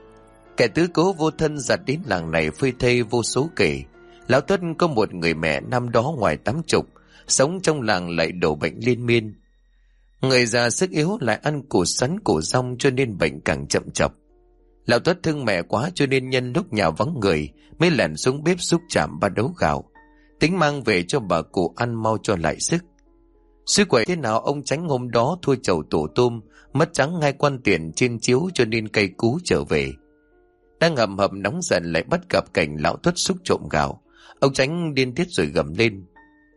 Kẻ tứ cố vô thân giặt đến làng này phơi thây vô số kể. Lão Tuất có một người mẹ năm đó ngoài 80, sống trong làng lại đổ bệnh liên miên. Người già sức yếu lại ăn củ sắn củ rong cho nên bệnh càng chậm chập. Lão Tuất thương mẹ quá cho nên nhân lúc nhà vắng người mới lẻn xuống bếp xúc chạm 3 đấu gạo, tính mang về cho bà cụ ăn mau cho lại sức. Suy quậy thế nào ông Chánh hôm đó thua chầu tổ tôm, mất trắng 2 quan tiền trên chiếu cho nên cay cú trở về. Đang ngầm hầm nóng giận lại bắt gặp cảnh lão Tuất xúc trộm gạo. Ông Chánh điên tiết rồi gầm lên,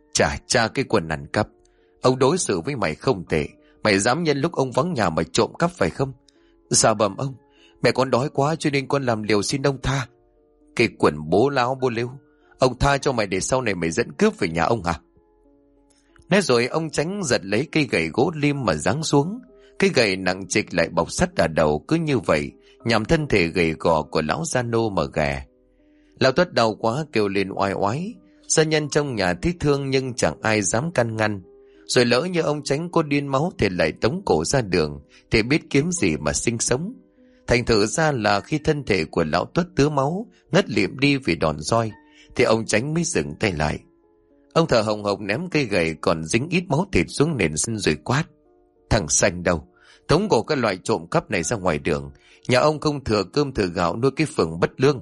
cha cái quần ăn cắp, ông đối xử với mày không tệ, mày dám nhân lúc ông vắng nhà mà trộm cắp phải không? Dạ bẩm ông, mẹ con đói quá cho nên con làm liều xin ông tha. Cái quần bố láo bố lêu, ông tha cho mày để sau này mày dẫn cướp về nhà ông hả? Nói rồi ông Chánh giật lấy cây gậy gỗ lim mà giáng xuống. Cây gậy nặng trịch lại bọc sắt ở đầu, cứ như vậy nhằm thân thể gầy gò của lão Gia Nô mà ghè. Lão Tuất đau quá kêu lên oai oái. Gia nhân trong nhà thấy thương nhưng chẳng ai dám can ngăn. Rồi lỡ như ông Chánh có điên máu thì lại tống cổ ra đường, thì biết kiếm gì mà sinh sống. Thành thử ra là khi thân thể của lão Tuất tứa máu, ngất lịm đi vì đòn roi, thì ông Chánh mới dừng tay lại. Ông thở hồng hộc ném cây gậy còn dính ít máu thịt xuống nền sân rồi quát: "Thằng Xanh đâu? Tống cổ cái loại trộm cắp này ra ngoài đường. Nhà ông không thừa cơm thừa gạo nuôi cái phường bất lương."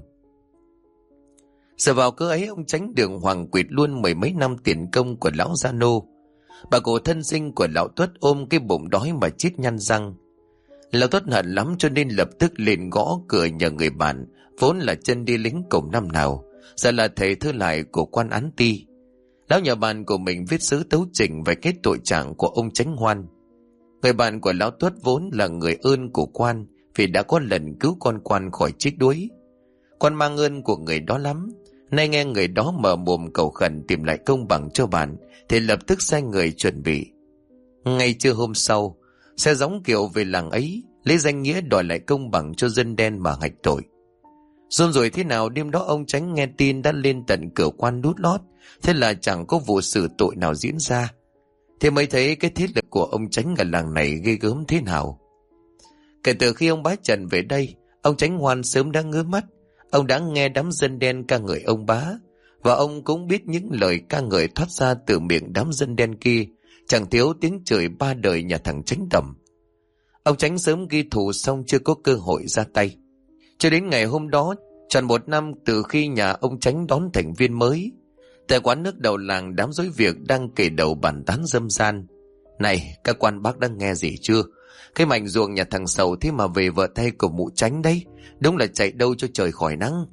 Giờ vào cớ ấy, ông Chánh đường hoàng quỵt luôn mười mấy năm tiền công của lão Gia Nô. Bà cụ thân sinh của lão Tuất ôm cái bụng đói mà chít nhăn răng. Lão Tuất hận lắm cho nên lập tức lên gõ cửa nhờ người bạn, vốn là chân đi lính cùng năm nào, giờ là thầy thư lại của quan án ty. Lão nhờ bạn của mình viết sứ tấu trình về cái tội trạng của ông Chánh Hoan. Người bạn của lão Tuất vốn là người ơn của quan, vì đã có lần cứu con quan khỏi chết đuối. Quan mang ơn của người đó lắm. Nay nghe người đó mở mồm cầu khẩn tìm lại công bằng cho bạn, thì lập tức sai người chuẩn bị. Ngay trưa hôm sau, xe gióng kiệu về làng ấy, lấy danh nghĩa đòi lại công bằng cho dân đen mà hạch tội. Rôn rồi thế nào đêm đó ông Chánh nghe tin đã lên tận cửa quan đút lót, thế là chẳng có vụ xử tội nào diễn ra. Thế mới thấy cái thế lực của ông Chánh ở làng này ghê gớm thế nào. Kể từ khi ông bá Trần về đây, ông Chánh Hoan sớm đã ngứa mắt. Ông đã nghe đám dân đen ca ngợi ông bá, và ông cũng biết những lời ca ngợi thoát ra từ miệng đám dân đen kia chẳng thiếu tiếng chửi ba đời nhà thằng Chánh Tầm. Ông Chánh sớm ghi thù xong chưa có cơ hội ra tay. Cho đến ngày hôm đó, tròn một năm từ khi nhà ông Chánh đón thành viên mới, tại quán nước đầu làng, đám rối việc đang kể đầu bàn tán râm ran. Này, các quan bác đang nghe gì chưa? Cái mảnh ruộng nhà thằng Sầu thế mà về vợ thay của mụ Chánh đấy, đúng là chạy đâu cho trời khỏi nắng.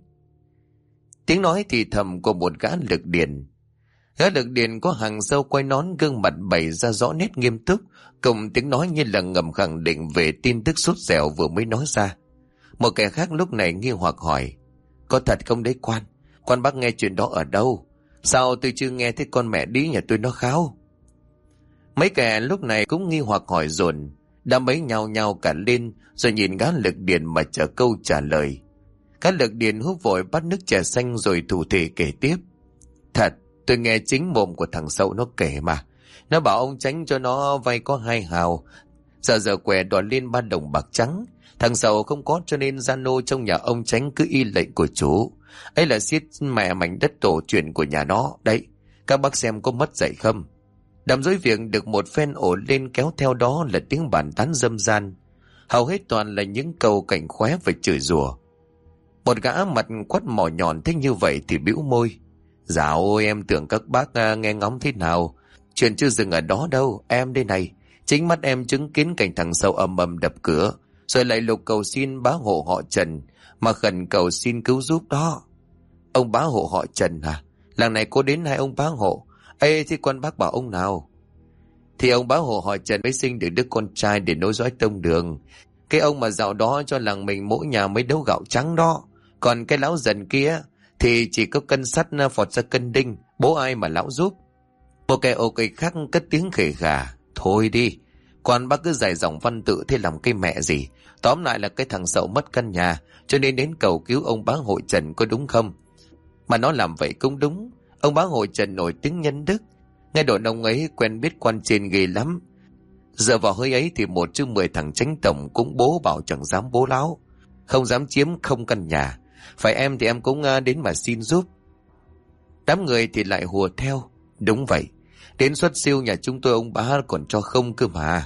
Tiếng nói thì thầm của một gã lực điền. Gã lực điền có hàng râu quay nón, gương mặt bày ra rõ nét nghiêm túc, cùng tiếng nói như là ngầm khẳng định về tin tức sốt dẻo vừa mới nói ra. Một kẻ khác lúc này nghi hoặc hỏi: "Có thật không đấy quan? Quan bác nghe chuyện đó ở đâu? Sao tôi chưa nghe thấy con mẹ đĩ nhà tôi nó kháo?" Mấy kẻ lúc này cũng nghi hoặc hỏi dồn, đám ấy nhao nhao cả lên rồi nhìn gã lực điền mà chờ câu trả lời. Gã lực điền hút vội bát nước trà xanh rồi thủ thỉ kể tiếp: "Thật, tôi nghe chính mồm của thằng Sậu nó kể mà. Nó bảo ông Chánh cho nó vay có 2 hào, giờ què đòi lên 3 đồng bạc trắng. Thằng Sậu không có cho nên Gia Nô trong nhà ông Chánh cứ y lệnh của chủ. Ấy là xiết mẹ mảnh đất tổ truyền của nhà nó. Đấy, các bác xem có mất dạy không?" Đám rối việc được một phen ổ lên, kéo theo đó là tiếng bàn tán râm ran. Hầu hết toàn là những câu cảnh khóe và chửi rủa. Một gã mặt quắt mỏ nhọn thấy như vậy thì bĩu môi: "Dạ ôi, em tưởng các bác nghe ngóng thế nào. Chuyện chưa dừng ở đó đâu, em đây này. Chính mắt em chứng kiến cảnh thằng Sâu ầm ầm đập cửa, rồi lại lục cầu xin bá hộ họ Trần, mà khẩn cầu xin cứu giúp đó." "Ông bá hộ họ Trần hả? Làng này có đến 2 ông bá hộ. Ê, thì quan bác bảo ông nào?" "Thì ông bá hộ họ Trần mới sinh được đứa con trai để nối dõi tông đường. Cái ông mà dạo đó cho làng mình mỗi nhà mấy đấu gạo trắng đó. Còn cái lão dần kia thì chỉ có cân sắt phọt ra cân đinh, bố ai mà lão giúp." Một kẻ ồ kịch khác cất tiếng khề khà: "Thôi đi, quan bác cứ dài dòng văn tự thế làm cái mẹ gì. Tóm lại là cái thằng Sậu mất căn nhà, cho nên đến cầu cứu ông bá hội Trần, có đúng không? Mà nó làm vậy cũng đúng. Ông bá hội Trần nổi tiếng nhân đức, nghe đồn ông ấy quen biết quan trên ghê lắm. Giờ vào hơi ấy thì 1 trong 10 thằng Chánh Tổng cũng bố bảo chẳng dám bố láo, không dám chiếm không căn nhà. Phải em thì em cũng đến mà xin giúp." Đám người thì lại hùa theo: "Đúng vậy, đến xuất siêu nhà chúng tôi ông bá còn cho không cơ mà."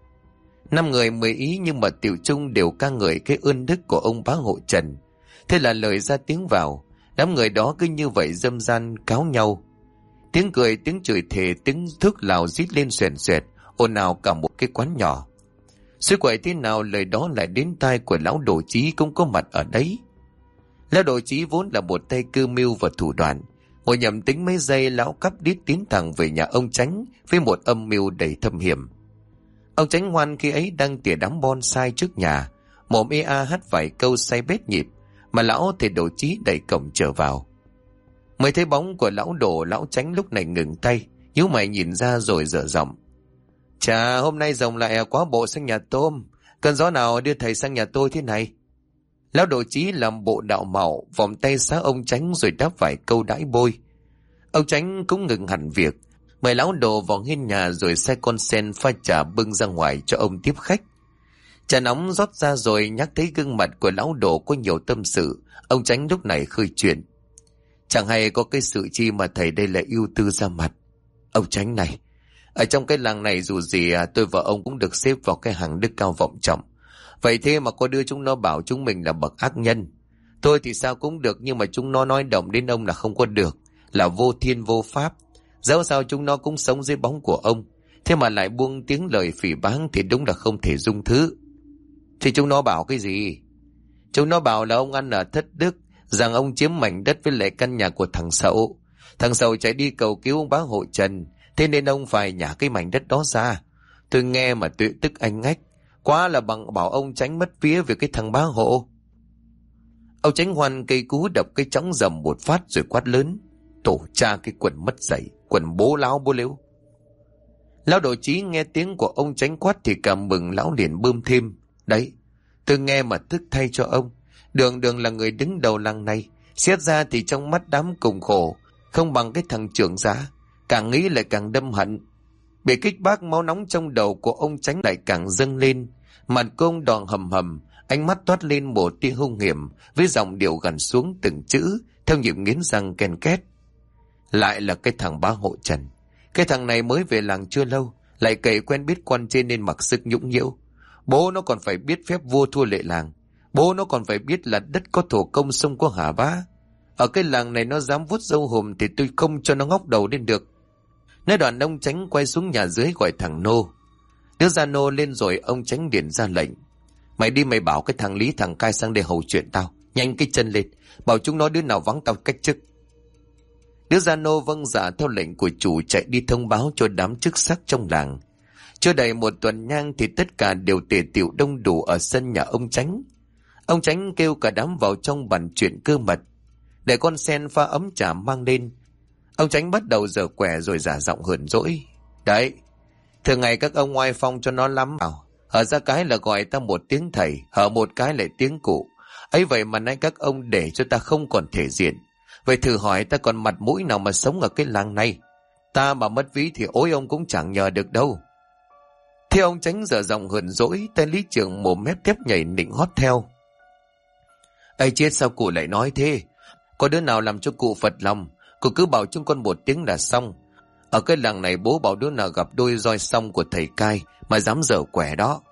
5 người 10 ý nhưng mà tiểu chung đều ca ngợi cái ơn đức của ông bá hộ Trần. Thế là lời ra tiếng vào, đám người đó cứ như vậy râm ran cáo nhau. Tiếng cười, tiếng chửi thề, tiếng thức lào rít lên xoèn xoẹt, ồn ào cả một cái quán nhỏ. Suy quậy thế nào lời đó lại đến tai của lão Đồ Chí cũng có mặt ở đấy. Lão Đồ Chí vốn là một tay cơ mưu và thủ đoạn. Ngồi nhầm tính mấy giây, lão cắp đít tiến thẳng về nhà ông Chánh với một âm mưu đầy thâm hiểm. Ông Chánh Hoan khi ấy đang tỉa đám bonsai trước nhà, mồm ê a hát vài câu say bết nhịp, mà lão thì Đồ Chí đẩy cổng trở vào. Mới thấy bóng của lão Đồ, lão Chánh lúc này ngừng tay, nhíu mày nhìn ra rồi dở giọng. Chà, hôm nay rồng lại quá bộ sang nhà tôm. Cơn gió nào đưa thầy sang nhà tôi thế này? Lão Đồ Chí làm bộ đạo mạo, vòng tay xá ông Chánh rồi đáp vài câu đãi bôi. Ông Chánh cũng ngừng hẳn việc, mời lão Đồ vào hiên nhà rồi xe con sen pha trà bưng ra ngoài cho ông tiếp khách. Trà nóng rót ra rồi nhắc thấy gương mặt của lão Đồ có nhiều tâm sự, ông Chánh lúc này khơi chuyện. Chẳng hay có cái sự chi mà thầy đây lại ưu tư ra mặt. Ông Chánh này, ở trong cái làng này dù gì tôi và ông cũng được xếp vào cái hàng đức cao vọng trọng. Vậy thế mà có đưa chúng nó bảo chúng mình là bậc ác nhân. Tôi thì sao cũng được, nhưng mà chúng nó nói động đến ông là không có được, là vô thiên vô pháp. Dẫu sao chúng nó cũng sống dưới bóng của ông, thế mà lại buông tiếng lời phỉ báng thì đúng là không thể dung thứ. Thì chúng nó bảo cái gì? Chúng nó bảo là ông ăn ở thất đức, rằng ông chiếm mảnh đất với lại căn nhà của thằng Sậu. Thằng Sậu chạy đi cầu cứu ông bá hộ Trần, thế nên ông phải nhả cái mảnh đất đó ra. Tôi nghe mà tự tức anh ngách, quá là bằng bảo ông tránh mất vía về cái thằng bá hộ. Ông Chánh Hoan cây cú đập cái chóng rầm một phát rồi quát lớn. Tổ cha cái quần mất dạy, quần bố láo bố lếu. Lão Đồ Chí nghe tiếng của ông Chánh quát thì cảm mừng, lão liền bơm thêm. Đấy, tôi nghe mà tức thay cho ông. Đường Đường là người đứng đầu làng này, xét ra thì trong mắt đám cùng khổ không bằng cái thằng trưởng giá. Càng nghĩ lại càng đâm hận. Bị kích bác, máu nóng trong đầu của ông Chánh lại càng dâng lên. Mặt của ông đỏ hầm hầm, ánh mắt toát lên một tia hung hiểm, với giọng điệu gằn xuống từng chữ theo nhịp nghiến răng ken két. Lại là cái thằng bá hộ Trần. Cái thằng này mới về làng chưa lâu, lại cậy quen biết quan trên nên mặc sức nhũng nhiễu. Bố nó còn phải biết phép vua thua lệ làng. Bố nó còn phải biết là đất có thổ công, sông có hà bá. Ở cái làng này nó dám vuốt râu hùm thì tôi không cho nó ngóc đầu lên được. Nói đoạn ông Chánh quay xuống nhà dưới gọi thằng Nô. Đưa ra Nô lên rồi ông Chánh điện ra lệnh. Mày đi mày bảo cái thằng Lý thằng Cai sang đây hầu chuyện tao. Nhanh cái chân lên, bảo chúng nó đứa nào vắng tao cách chức. Đứa Gia Nô vâng dạ theo lệnh của chủ, chạy đi thông báo cho đám chức sắc trong làng. Chưa đầy một tuần nhang thì tất cả đều tề tựu đông đủ ở sân nhà ông Chánh. Ông Chánh kêu cả đám vào trong bàn chuyện cơ mật, để con sen pha ấm trà mang lên. Ông Chánh bắt đầu giở quẻ rồi giả giọng hờn dỗi. Đấy, thường ngày các ông oai phong cho nó lắm. Hở ra cái là gọi ta một tiếng thầy, hở một cái lại tiếng cụ. Ấy vậy mà nay các ông để cho ta không còn thể diện. Vậy thử hỏi ta còn mặt mũi nào mà sống ở cái làng này? Ta mà mất ví thì ối ông cũng chẳng nhờ được đâu. Thế ông Chánh dở giọng hờn dỗi, tay Lý Trường mồm mép tép nhảy nịnh hót theo. Ây chết, sao cụ lại nói thế? Có đứa nào làm cho cụ phật lòng? Cụ cứ bảo chúng con một tiếng là xong. Ở cái làng này bố bảo đứa nào gặp đôi roi xong của thầy Cai mà dám dở quẻ đó.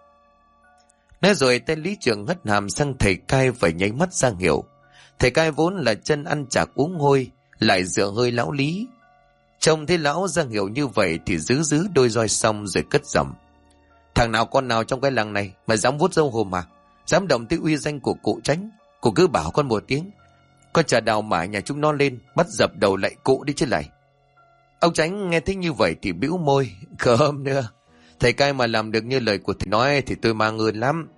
Nói rồi tay Lý Trường hất hàm sang thầy Cai phải nháy mắt ra hiệu. Thầy Cai vốn là chân ăn chạc uống hôi, lại dựa hơi lão Lý. Trông thấy lão ra hiệu như vậy thì giữ đôi roi xong rồi cất giọng. Thằng nào con nào trong cái làng này mà dám vuốt râu hùm mà, dám động tới uy danh của cụ Chánh, cụ cứ bảo con một tiếng. Con chả đào mả nhà chúng nó lên, bắt dập đầu lại cụ đi chứ lại. Ông Chánh nghe thấy như vậy thì bĩu môi, khơm nữa. Thầy Cai mà làm được như lời của thầy nói thì tôi mang ơn lắm.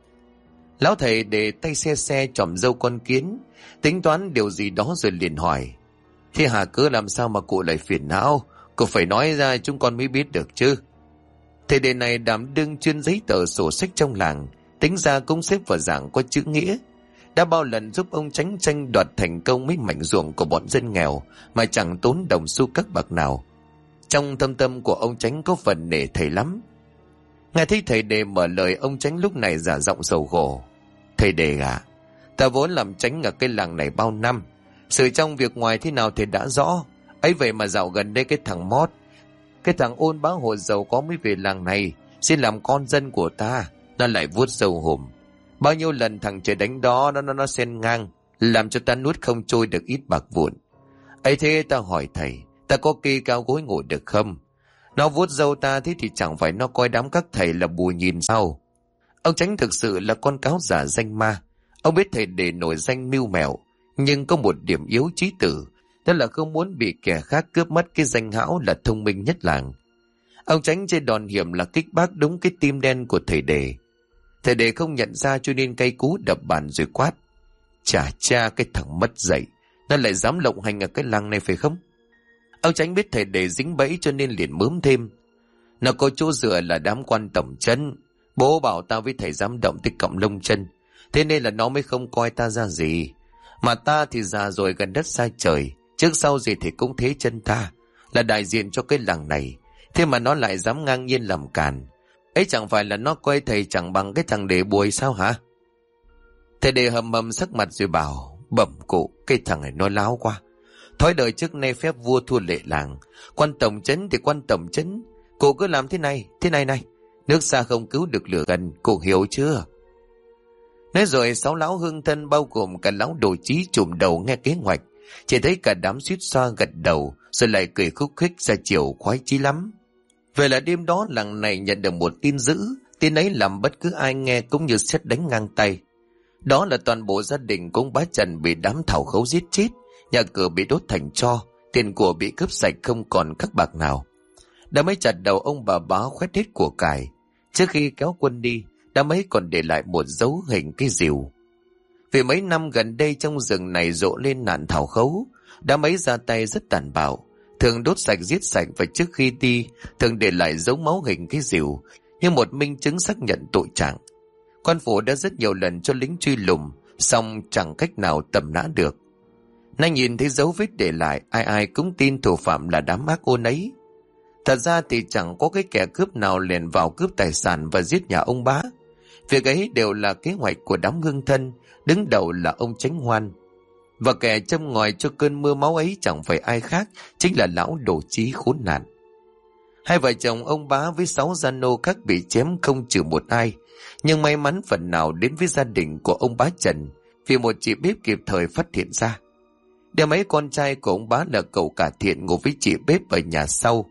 Lão thầy để tay xe chòm râu con kiến, tính toán điều gì đó rồi liền hỏi. Thế hà cớ làm sao mà cụ lại phiền não? Cụ phải nói ra chúng con mới biết được chứ. Thầy đề này đảm đương chuyên giấy tờ sổ sách trong làng, tính ra cũng xếp vào dạng có chữ nghĩa. Đã bao lần giúp ông Chánh tranh đoạt thành công mấy mảnh ruộng của bọn dân nghèo mà chẳng tốn đồng xu các bạc nào. Trong thâm tâm của ông Chánh có phần nể thầy lắm. Nghe thấy thầy đề mở lời, ông Chánh lúc này giả giọng sầu khổ. Thầy đề à, ta vốn làm Chánh ở cái làng này bao năm, sự trong việc ngoài thế nào thầy đã rõ. Ấy vậy mà dạo gần đây cái thằng Mót, cái thằng ôn bá hộ giàu có mới về làng này xin làm con dân của ta, nó lại vuốt râu hùm. Bao nhiêu lần thằng trời đánh đó nó xen ngang, làm cho ta nuốt không trôi được ít bạc vụn. Ấy thế ta hỏi thầy, ta có kê cao gối ngồi được không? Nó vuốt râu ta thế thì chẳng phải nó coi đám các thầy là bùa nhìn sao? Ông Chánh thực sự là con cáo giả danh ma. Ông biết thầy để nổi danh mưu mẹo, nhưng có một điểm yếu chí tử, đó là không muốn bị kẻ khác cướp mất cái danh hão là thông minh nhất làng. Ông Chánh chơi đòn hiểm là kích bác đúng cái tim đen của thầy đề. Thầy đề không nhận ra cho nên cay cú đập bàn rồi quát. Chà cha, cái thằng mất dạy, nó lại dám lộng hành ở cái làng này phải không? Ông Chánh biết thầy để dính bẫy cho nên liền mớm thêm. Nó có chỗ dựa là đám quan tổng chân. Bố bảo tao với thầy dám động tới cọng lông chân, thế nên là nó mới không coi ta ra gì. Mà ta thì già rồi gần đất xa trời, trước sau gì thì cũng thế chân ta, là đại diện cho cái làng này. Thế mà nó lại dám ngang nhiên làm càn. Ấy chẳng phải là nó coi thầy chẳng bằng cái thằng Đề Bùi sao hả? Thầy Đề hầm hầm sắc mặt rồi bảo: Bẩm cụ, cái thằng này nó láo quá. Thói đời trước nay phép vua thua lệ làng. Quan tổng trấn thì quan tổng trấn, cụ cứ làm thế này này. Nước xa không cứu được lửa gần, cụ hiểu chưa? Nói rồi 6 lão hương thân bao gồm cả lão Đồ Chí trùm đầu nghe kế hoạch. Chỉ thấy cả đám suýt xoa gật đầu, rồi lại cười khúc khích ra chiều khoái chí lắm. Vậy là đêm đó làng này nhận được một tin dữ. Tin ấy làm bất cứ ai nghe cũng như sét đánh ngang tay. Đó là toàn bộ gia đình của ông bá Trần bị đám thảo khấu giết chết, nhà cửa bị đốt thành tro, tiền của bị cướp sạch không còn các bạc nào. Đám ấy chặt đầu ông bà Bá khoét hết của cải. Trước khi kéo quân đi, đám ấy còn để lại một dấu hình cái rìu. Vì mấy năm gần đây trong rừng này rộ lên nạn thảo khấu, đám ấy ra tay rất tàn bạo, thường đốt sạch giết sạch, và trước khi đi thường để lại dấu máu hình cái rìu như một minh chứng xác nhận tội trạng. Quan phủ đã rất nhiều lần cho lính truy lùng, song chẳng cách nào tầm nã được. Nay nhìn thấy dấu vết để lại, ai ai cũng tin thủ phạm là đám ác ôn ấy. Thật ra thì chẳng có cái kẻ cướp nào lẻn vào cướp tài sản và giết nhà ông Bá. Việc ấy đều là kế hoạch của đám hương thân, đứng đầu là ông Chánh Hoan. Và kẻ châm ngòi cho cơn mưa máu ấy chẳng phải ai khác, chính là lão Đồ Chí khốn nạn. Hai vợ chồng ông Bá với 6 gia nô khác bị chém không trừ một ai, nhưng may mắn phần nào đến với gia đình của ông Bá Trần, vì một chị bếp kịp thời phát hiện ra. Đêm ấy con trai của ông Bá là cậu cả Thiện ngủ với chị bếp ở nhà sau.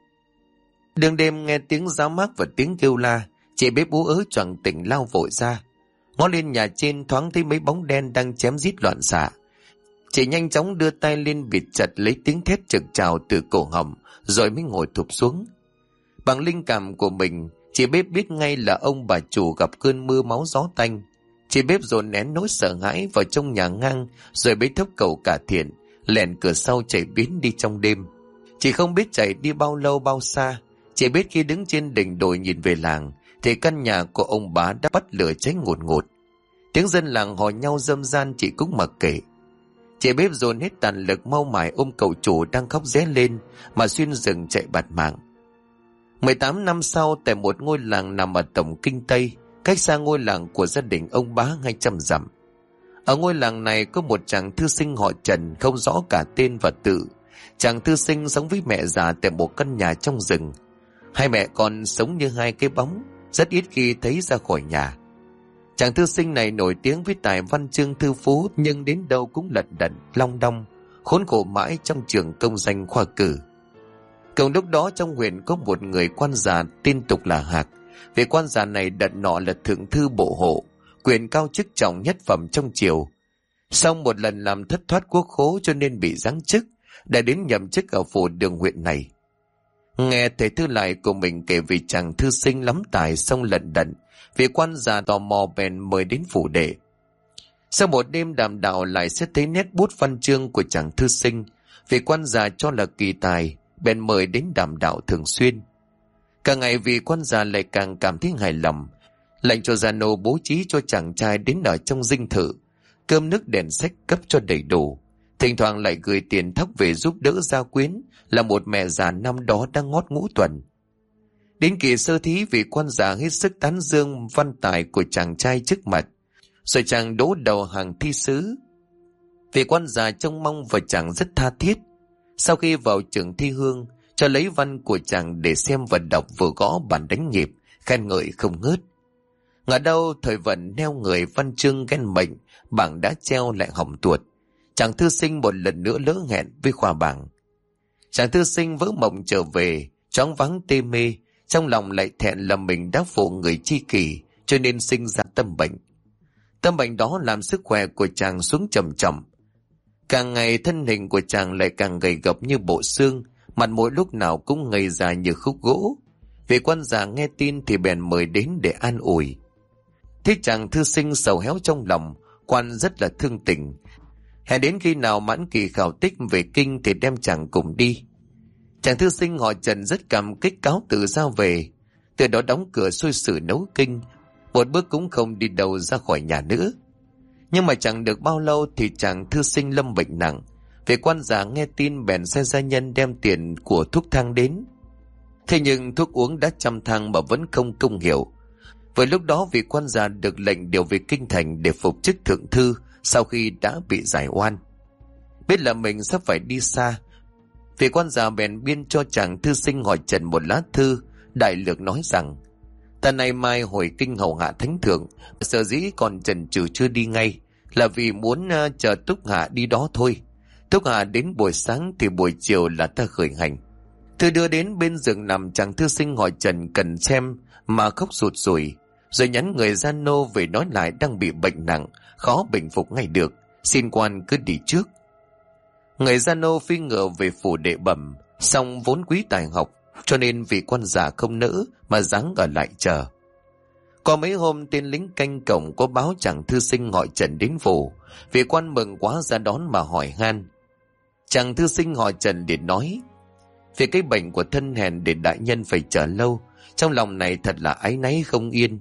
Đường đêm nghe tiếng giáo mác và tiếng kêu la, chị bếp ú ớ choàng tỉnh lao vội ra. Ngó lên nhà trên thoáng thấy mấy bóng đen đang chém giết loạn xạ. Chị nhanh chóng đưa tay lên bịt chặt lấy tiếng thét trực trào từ cổ họng, rồi mới ngồi thụp xuống. Bằng linh cảm của mình, chị bếp biết ngay là ông bà chủ gặp cơn mưa máu gió tanh. Chị bếp dồn nén nỗi sợ hãi vào trong nhà ngang, rồi bế thốc cậu cả Thiện lẻn cửa sau chạy biến đi trong đêm. Chị không biết chạy đi bao lâu bao xa, chỉ biết khi đứng trên đỉnh đồi nhìn về làng thì căn nhà của ông Bá đã bắt lửa cháy ngùn ngụt. Tiếng dân làng hò nhau râm ran chị cũng mặc kệ. Chị bếp dồn hết tàn lực mau mải ôm cậu chủ đang khóc ré lên mà xuyên rừng chạy bạt mạng. 18 năm sau, tại một ngôi làng nằm ở tổng kinh Tây, cách xa ngôi làng của gia đình ông Bá 200 dặm. Ở ngôi làng này có một chàng thư sinh họ Trần, không rõ cả tên và tự. Chàng thư sinh sống với mẹ già tại một căn nhà trong rừng. Hai mẹ con sống như hai cái bóng, rất ít khi thấy ra khỏi nhà. Chàng thư sinh này nổi tiếng với tài văn chương thư phú, nhưng đến đâu cũng lận đận, long đong, khốn khổ mãi trong trường công danh khoa cử. Cùng lúc đó trong huyện có một người quan già tên tục là Hạc. Vị quan già này đợt nọ là thượng thư bộ hộ, quyền cao chức trọng nhất phẩm trong triều. Sau một lần làm thất thoát quốc khố cho nên bị giáng chức, đã đến nhậm chức ở phủ Đường huyện này. Nghe thầy thư lại của mình kể về chàng thư sinh lắm tài xong lận đận, vị quan già tò mò bèn mời đến phủ đệ. Sau một đêm đàm đạo lại sẽ thấy nét bút văn chương của chàng thư sinh, vị quan già cho là kỳ tài, bèn mời đến đàm đạo thường xuyên. Càng ngày vị quan già lại càng cảm thấy hài lòng, lệnh cho gia nô bố trí cho chàng trai đến ở trong dinh thự, cơm nước đèn sách cấp cho đầy đủ, thỉnh thoảng lại gửi tiền thóc về giúp đỡ gia quyến là một mẹ già năm đó đang ngót ngũ tuần. Đến kỳ sơ thí, vị quan già hết sức tán dương văn tài của chàng trai trước mặt, rồi chàng đỗ đầu hàng thi sứ. Vị quan già trông mong vào chàng rất tha thiết. Sau khi vào trường thi hương, cho lấy văn của chàng để xem và đọc vừa gõ bản đánh nhịp, khen ngợi không ngớt. Ngờ đâu thời vận neo người văn chương ghen mệnh, bảng đã treo lại hỏng tuột. Chàng thư sinh một lần nữa lỡ hẹn với khoa bảng. Chàng thư sinh vỡ mộng trở về, choáng váng tê mê, trong lòng lại thẹn là mình đã phụ người chi kỷ, cho nên sinh ra tâm bệnh. Tâm bệnh đó làm sức khỏe của chàng xuống trầm trọng. Càng ngày thân hình của chàng lại càng gầy gộc như bộ xương, mặt mỗi lúc nào cũng ngây dài như khúc gỗ. Vị quan già nghe tin thì bèn mời đến để an ủi. Thế chàng thư sinh sầu héo trong lòng, quan rất là thương tình. Hẹn đến khi nào mãn kỳ khảo tích về kinh thì đem chàng cùng đi. Chàng thư sinh họ Trần rất cảm kích cáo từ ra về. Từ đó đóng cửa xuôi sử nấu kinh, một bước cũng không đi đâu ra khỏi nhà nữa. Nhưng mà chẳng được bao lâu thì chàng thư sinh lâm bệnh nặng. Vị quan già nghe tin bèn sai gia nhân đem tiền của thuốc thang đến. Thế nhưng thuốc uống đã trăm thang mà vẫn không công hiệu. Vừa lúc đó vị quan già được lệnh điều về kinh thành để phục chức thượng thư sau khi đã bị giải oan. Biết là mình sắp phải đi xa, vị quan già bèn biên cho chàng thư sinh hỏi Trần một lá thư đại lược nói rằng: ta nay mai hồi kinh hầu hạ thánh thượng, sở dĩ còn chần chừ chưa đi ngay là vì muốn chờ Túc Hạ đi đó thôi. Túc Hạ đến buổi sáng thì buổi chiều là ta khởi hành. Thư đưa đến bên giường nằm chàng thư sinh hỏi Trần cần xem mà khóc sụt sùi, rồi nhắn người gian nô về nói lại đang bị bệnh nặng, khó bình phục ngay được, xin quan cứ đi trước. Người gian nô phi ngựa về phủ đệ bẩm, song vốn quý tài học, cho nên vị quan già không nỡ mà giáng ở lại chờ. Qua mấy hôm tên lính canh cổng có báo chàng thư sinh hỏi Trần đến phủ, vị quan mừng quá ra đón mà hỏi han. Chàng thư sinh hỏi Trần liền nói: vì cái bệnh của thân hèn để đại nhân phải chờ lâu, trong lòng này thật là áy náy không yên.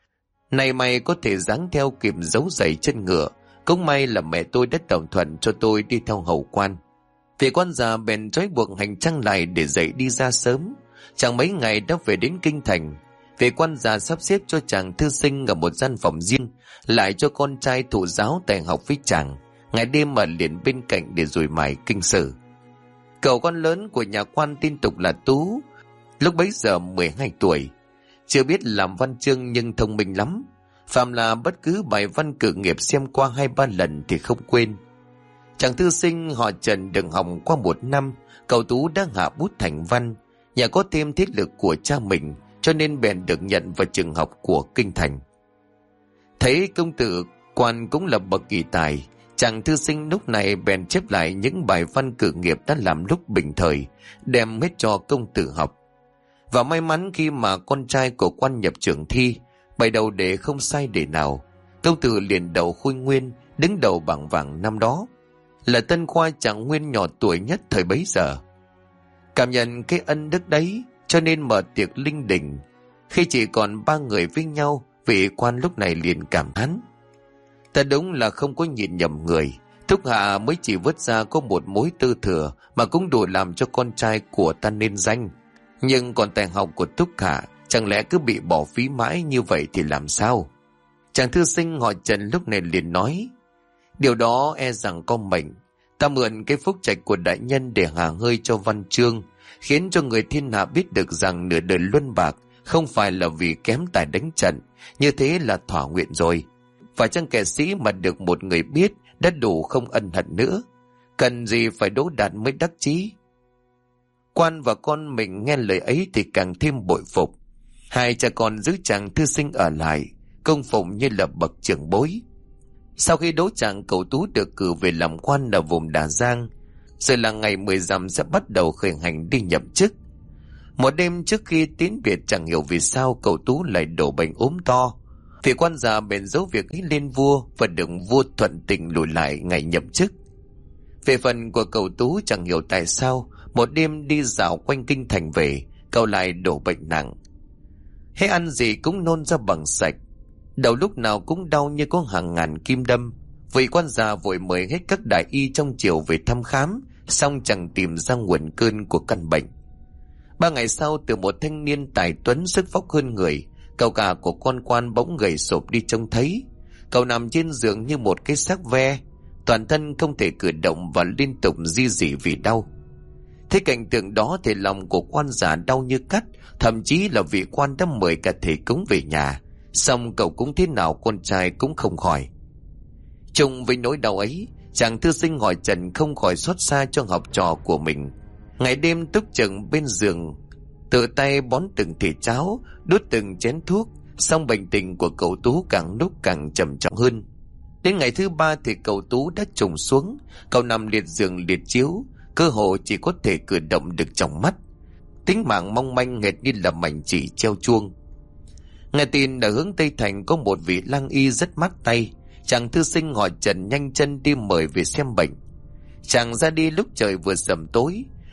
Này mày có thể dáng theo kịp dấu giày chân ngựa, cũng may là mẹ tôi đã đồng thuận cho tôi đi theo hầu quan. Vị quan già bèn trói buộc hành trang lại để dậy đi ra sớm. Chẳng mấy ngày đã về đến kinh thành. Vị quan già sắp xếp cho chàng thư sinh ở một gian phòng riêng, lại cho con trai thụ giáo tài học với chàng, ngày đêm ở liền bên cạnh để dùi mài kinh sử. Cậu con lớn của nhà quan tin tục là Tú, lúc bấy giờ 12 tuổi, chưa biết làm văn chương nhưng thông minh lắm. Phạm là bất cứ bài văn cử nghiệp xem qua 2-3 lần thì không quên. Chàng thư sinh họ Trần đừng hòng qua 1 năm, cậu Tú đã hạ bút thành văn. Nhà có thêm thế lực của cha mình, cho nên bèn được nhận vào trường học của kinh thành. Thấy công tử quan cũng là bậc kỳ tài, chàng thư sinh lúc này bèn chép lại những bài văn cử nghiệp đã làm lúc bình thời, đem hết cho công tử học. Và may mắn khi mà con trai của quan nhập trường thi, bài đầu đề không sai đề nào, công tử liền đầu khôi nguyên, đứng đầu bảng vàng năm đó, là tân khoa trạng nguyên nhỏ tuổi nhất thời bấy giờ. Cảm nhận cái ân đức đấy, cho nên mở tiệc linh đình. Khi chỉ còn 3 người với nhau, vị quan lúc này liền cảm thán: ta đúng là không có nhìn nhầm người. Thúc Hạ mới chỉ vớt ra có một mối tư thừa mà cũng đủ làm cho con trai của ta nên danh. Nhưng còn tài học của Thúc Hạ chẳng lẽ cứ bị bỏ phí mãi như vậy thì làm sao? Chàng thư sinh họ Trần lúc này liền nói: điều đó e rằng có mệnh. Ta mượn cái phúc trạch của đại nhân để hà hơi cho văn chương, khiến cho người thiên hạ biết được rằng nửa đời luân bạc không phải là vì kém tài đánh trận, như thế là thỏa nguyện rồi. Phải chăng kẻ sĩ mà được một người biết đã đủ không ân hận nữa, cần gì phải đỗ đạt mới đắc chí. Quan và con mình nghe lời ấy thì càng thêm bội phục. Hai cha con giữ chàng thư sinh ở lại, công phụng như là bậc trưởng bối. Sau khi đỗ chàng, cậu Tú được cử về làm quan ở vùng Đà Giang, rồi là ngày 10 rằm sẽ bắt đầu khởi hành đi nhậm chức. Một đêm trước khi tiến biệt, chẳng hiểu vì sao cậu Tú lại đổ bệnh ốm to. Vị quan già bèn giấu việc ấy lên vua và được vua thuận tình lùi lại ngày nhậm chức. Về phần của cậu Tú, chẳng hiểu tại sao một đêm đi dạo quanh kinh thành về, cậu lại đổ bệnh nặng. Hết ăn gì cũng nôn ra bằng sạch, đầu lúc nào cũng đau như có hàng ngàn kim đâm. Vị quan già vội mời hết các đại y trong triều về thăm khám, song chẳng tìm ra nguồn cơn của căn bệnh. 3 ngày sau, từ một thanh niên tài tuấn sức vóc hơn người, cậu cả của con quan bỗng gầy sụp đi trông thấy. Cậu nằm trên giường như một cái xác ve, toàn thân không thể cử động và liên tục ri rỉ vì đau. Thấy cảnh tượng đó thì lòng của quan già đau như cắt, thậm chí là vị quan đã mời cả thầy cúng về nhà, song cậu cũng thế nào con trai cũng không khỏi. Chung với nỗi đau ấy, chàng thư sinh hỏi Trần không khỏi xót xa cho học trò của mình. Ngày đêm túc trực bên giường, tự tay bón từng thìa cháo, đút từng chén thuốc, song bệnh tình của cậu Tú càng lúc càng trầm trọng hơn. Đến ngày thứ 3 thì cậu Tú đã trùng xuống, cậu nằm liệt giường liệt chiếu, cơ hồ chỉ có thể cử động được trong mắt, tính mạng mong manh hệt như là mảnh chỉ treo chuông. Nghe tin ở hướng Tây Thành có một vị lang y rất mát tay, chàng thư sinh hỏi Trần nhanh chân đi mời về xem bệnh. Chàng ra đi lúc trời vừa sầm tối,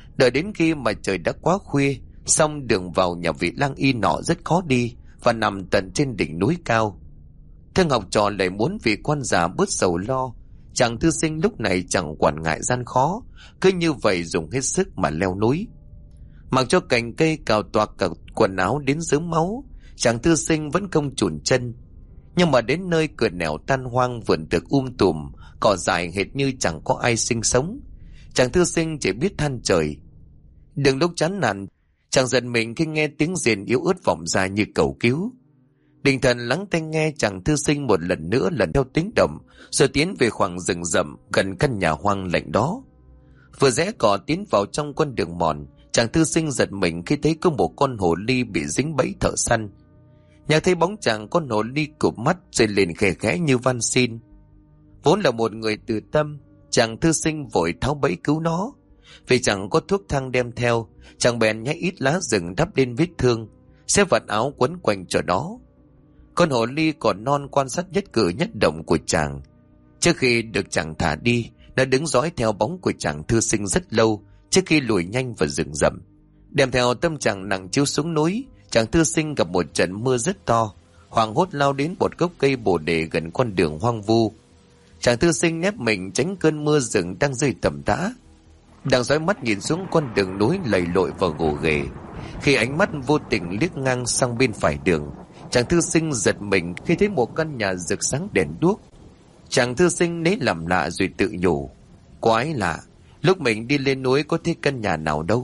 Đợi đến khi mà trời đã quá khuya, xong đường vào nhà vị lang y nọ rất khó đi và nằm tận trên đỉnh núi cao. Thương học trò lại muốn vị quan già bớt sầu lo. Chàng thư sinh lúc này chẳng quản ngại gian khó, cứ như vậy dùng hết sức mà leo núi. Mặc cho cành cây cào toạc cả quần áo đến rớm máu, chàng thư sinh vẫn không chùn chân. Nhưng mà đến nơi cửa nẻo tan hoang, vườn tược tùm, cỏ dại hệt như chẳng có ai sinh sống. Chàng thư sinh chỉ biết than trời. Đường lúc chán nản, chàng giật mình khi nghe tiếng rền yếu ớt vọng ra như cầu cứu. Định thần lắng tai nghe, chàng thư sinh một lần nữa lần theo tiếng động, rồi tiến về khoảng rừng rậm gần căn nhà hoang lạnh đó. Vừa rẽ cỏ tiến vào trong con đường mòn, chàng thư sinh giật mình khi thấy có một con hồ ly bị dính bẫy thợ săn. Nhà thấy bóng chàng, con hồ ly cụp mắt rồi lên khẽ khẽ như van xin. Vốn là một người từ tâm, chàng thư sinh vội tháo bẫy cứu nó. Vì chẳng có thuốc thang đem theo, chàng bèn nhảy ít lá rừng đắp lên vết thương, xếp vạt áo quấn quanh cho nó. Con hồ ly còn non quan sát nhất cử nhất động của chàng. Trước khi được chàng thả đi, nó đứng dõi theo bóng của chàng thư sinh rất lâu trước khi lùi nhanh vào rừng rậm. Đem theo tâm trạng nặng chiếu xuống núi, chàng thư sinh gặp một trận mưa rất to, hoảng hốt lao đến một gốc cây bồ đề gần con đường hoang vu. Chàng thư sinh nép mình tránh cơn mưa rừng đang rơi tầm tã. Đang dõi mắt nhìn xuống con đường núi lầy lội và gồ ghề, khi ánh mắt vô tình liếc ngang sang bên phải đường, chàng thư sinh giật mình khi thấy một căn nhà rực sáng đèn đuốc. Chàng thư sinh lấy làm lạ rồi tự nhủ, quái lạ, lúc mình đi lên núi có thấy căn nhà nào đâu.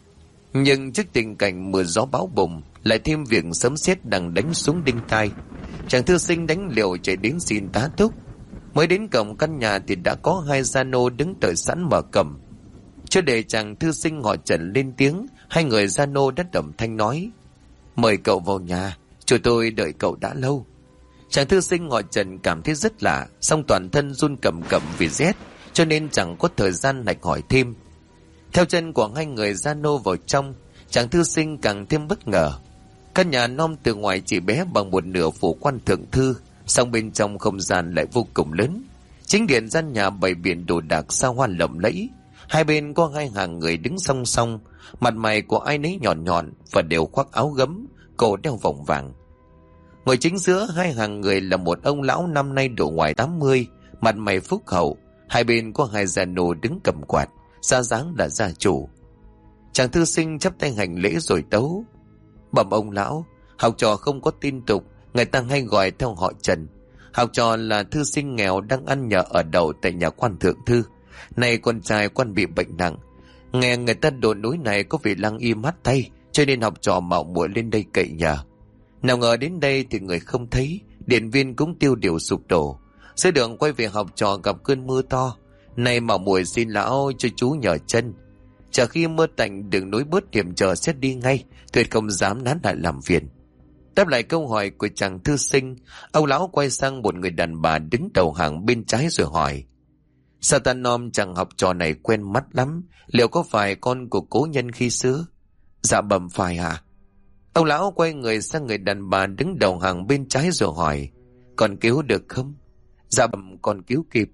Nhưng trước tình cảnh mưa gió bão bùng, lại thêm việc sấm sét đang đánh xuống đinh tai, chàng thư sinh đánh liều chạy đến xin tá túc. Mới đến cổng căn nhà thì đã có hai gia nô đứng đợi sẵn mở cổng. Chưa để chàng thư sinh họ Trần lên tiếng, hai người gia nô đã đầm thanh nói, mời cậu vào nhà, chủ tôi đợi cậu đã lâu. Chàng thư sinh họ Trần cảm thấy rất lạ, song toàn thân run cầm cập vì rét, cho nên chẳng có thời gian lạch hỏi thêm. Theo chân của hai người gia nô vào trong, chàng thư sinh càng thêm bất ngờ. Căn nhà non từ ngoài chỉ bé bằng một nửa phủ quan thượng thư, song bên trong không gian lại vô cùng lớn. Chính điện gian nhà bày biện đồ đạc sao hoa lộng lẫy, hai bên có hai hàng người đứng song song, mặt mày của ai nấy nhọn nhọn và đều khoác áo gấm, cổ đeo vòng vàng. Ngồi chính giữa hai hàng người là một ông lão năm nay độ ngoài 80, mặt mày phúc hậu, hai bên có hai gia nô đứng cầm quạt, ra dáng là gia chủ. Chàng thư sinh chắp tay hành lễ rồi tấu, bẩm ông lão, học trò không có tin tục, người ta hay gọi theo họ Trần. Học trò là thư sinh nghèo đang ăn nhờ ở đậu tại nhà quan thượng thư. Này con trai quan bị bệnh nặng, nghe người ta đồn núi này có vị lang y mát tay, cho nên học trò mạo muội lên đây cậy nhờ. Nào ngờ đến đây thì người không thấy, điện viên cũng tiêu điều sụp đổ. Giữa đường quay về học trò gặp cơn mưa to, nay mạo muội xin lão cho chú nhờ chân. Chờ khi mưa tạnh, đường núi bớt hiểm trở sẽ đi ngay, tuyệt không dám nán lại làm phiền. Đáp lại câu hỏi của chàng thư sinh, ông lão quay sang một người đàn bà đứng đầu hàng bên trái rồi hỏi, sao ta nom chàng học trò này quen mắt lắm, liệu có phải con của cố nhân khi xưa? Dạ bẩm phải hả? Ông lão quay người sang người đàn bà đứng đầu hàng bên trái rồi hỏi, còn cứu được không? Dạ bẩm còn cứu kịp.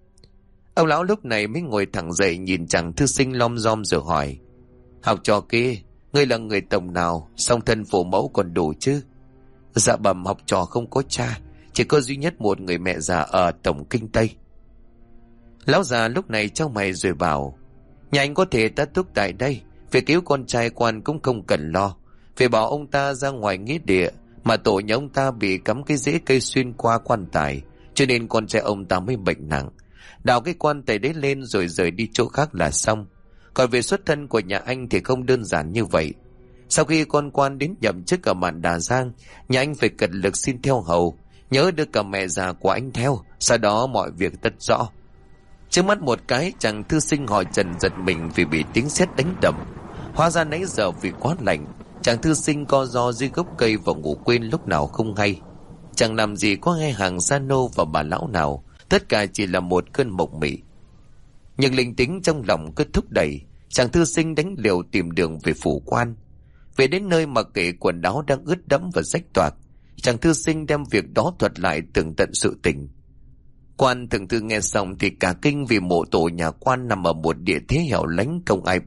Ông lão lúc này mới ngồi thẳng dậy nhìn chàng thư sinh lom rom rồi hỏi, học trò kia, ngươi là người tổng nào, song thân phụ mẫu còn đủ chứ? Dạ bẩm học trò không có cha, chỉ có duy nhất một người mẹ già ở tổng kinh Tây. Lão già lúc này trao mày rồi bảo, nhà anh có thể tá túc tại đây, việc cứu con trai quan cũng không cần lo. Vì bảo ông ta ra ngoài nghĩa địa, mà tổ nhà ông ta bị cắm cái rễ cây xuyên qua quan tài, cho nên con trai ông ta mới bệnh nặng. Đào cái quan tài đấy lên rồi rời đi chỗ khác là xong. Còn về xuất thân của nhà anh thì không đơn giản như vậy. Sau khi con quan đến nhậm chức ở Mạn Đà Giang, nhà anh phải cật lực xin theo hầu, nhớ đưa cả mẹ già của anh theo, sau đó mọi việc tất rõ. Trước mắt một cái, chàng thư sinh họ Trần giật mình vì bị tiếng sét đánh đậm. Hóa ra nãy giờ vì quá lạnh, chàng thư sinh co ro dưới gốc cây và ngủ quên lúc nào không hay. Chẳng làm gì có nghe hàng gia nô và bà lão nào, tất cả chỉ là một cơn mộng mị. Nhưng linh tính trong lòng cứ thúc đẩy, chàng thư sinh đánh liều tìm đường về phủ quan. Về đến nơi mà kể quần áo đang ướt đẫm và rách toạc, chàng thư sinh đem việc đó thuật lại tường tận sự tình. Quan thượng thư nghe xong thì cả kinh, vì mộ tổ nhà quan nằm ở một địa thế hẻo lánh không ai biết,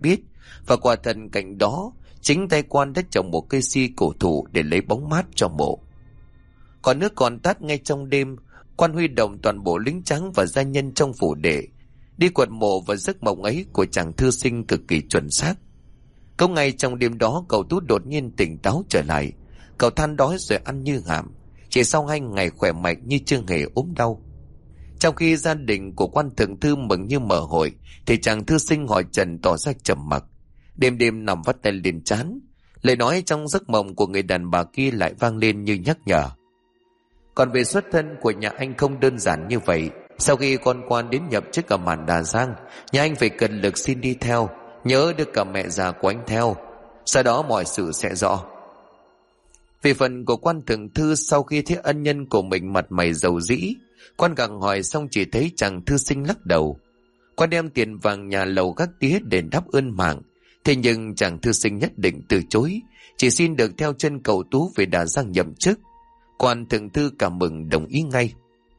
Và quả thật cạnh đó, chính tay quan đã trồng một cây si cổ thụ để lấy bóng mát cho mộ. Còn nước còn tắt ngay trong đêm, quan huy động toàn bộ lính trắng và gia nhân trong phủ đệ đi quật mộ, và giấc mộng ấy của chàng thư sinh cực kỳ chuẩn xác. Cũng ngay trong đêm đó, cậu Tú đột nhiên tỉnh táo trở lại. Cậu than đói rồi ăn như hàm, chỉ sau 2 ngày khỏe mạnh như chưa hề ốm đau. Trong khi gia đình của quan thượng thư mừng như mở hội, thì chàng thư sinh họ Trần tỏ ra trầm mặc, đêm đêm nằm vắt tay lên trán. Lời nói trong giấc mộng của người đàn bà kia lại vang lên như nhắc nhở. Còn về xuất thân của nhà anh không đơn giản như vậy. Sau khi con quan đến nhập chức ở Màn Đà Giang, nhà anh phải cần lực xin đi theo, nhớ được cả mẹ già của anh theo. Sau đó mọi sự sẽ rõ. Về phần của quan thượng thư, sau khi thấy ân nhân của mình mặt mày dầu dĩ, quan gặng hỏi xong chỉ thấy chàng thư sinh lắc đầu. Quan đem tiền vàng nhà lầu gác tía để đáp ơn mạng. Thế nhưng chàng thư sinh nhất định từ chối, chỉ xin được theo chân cậu Tú về Đà Giang nhậm chức. Quan thượng thư cảm mừng đồng ý ngay.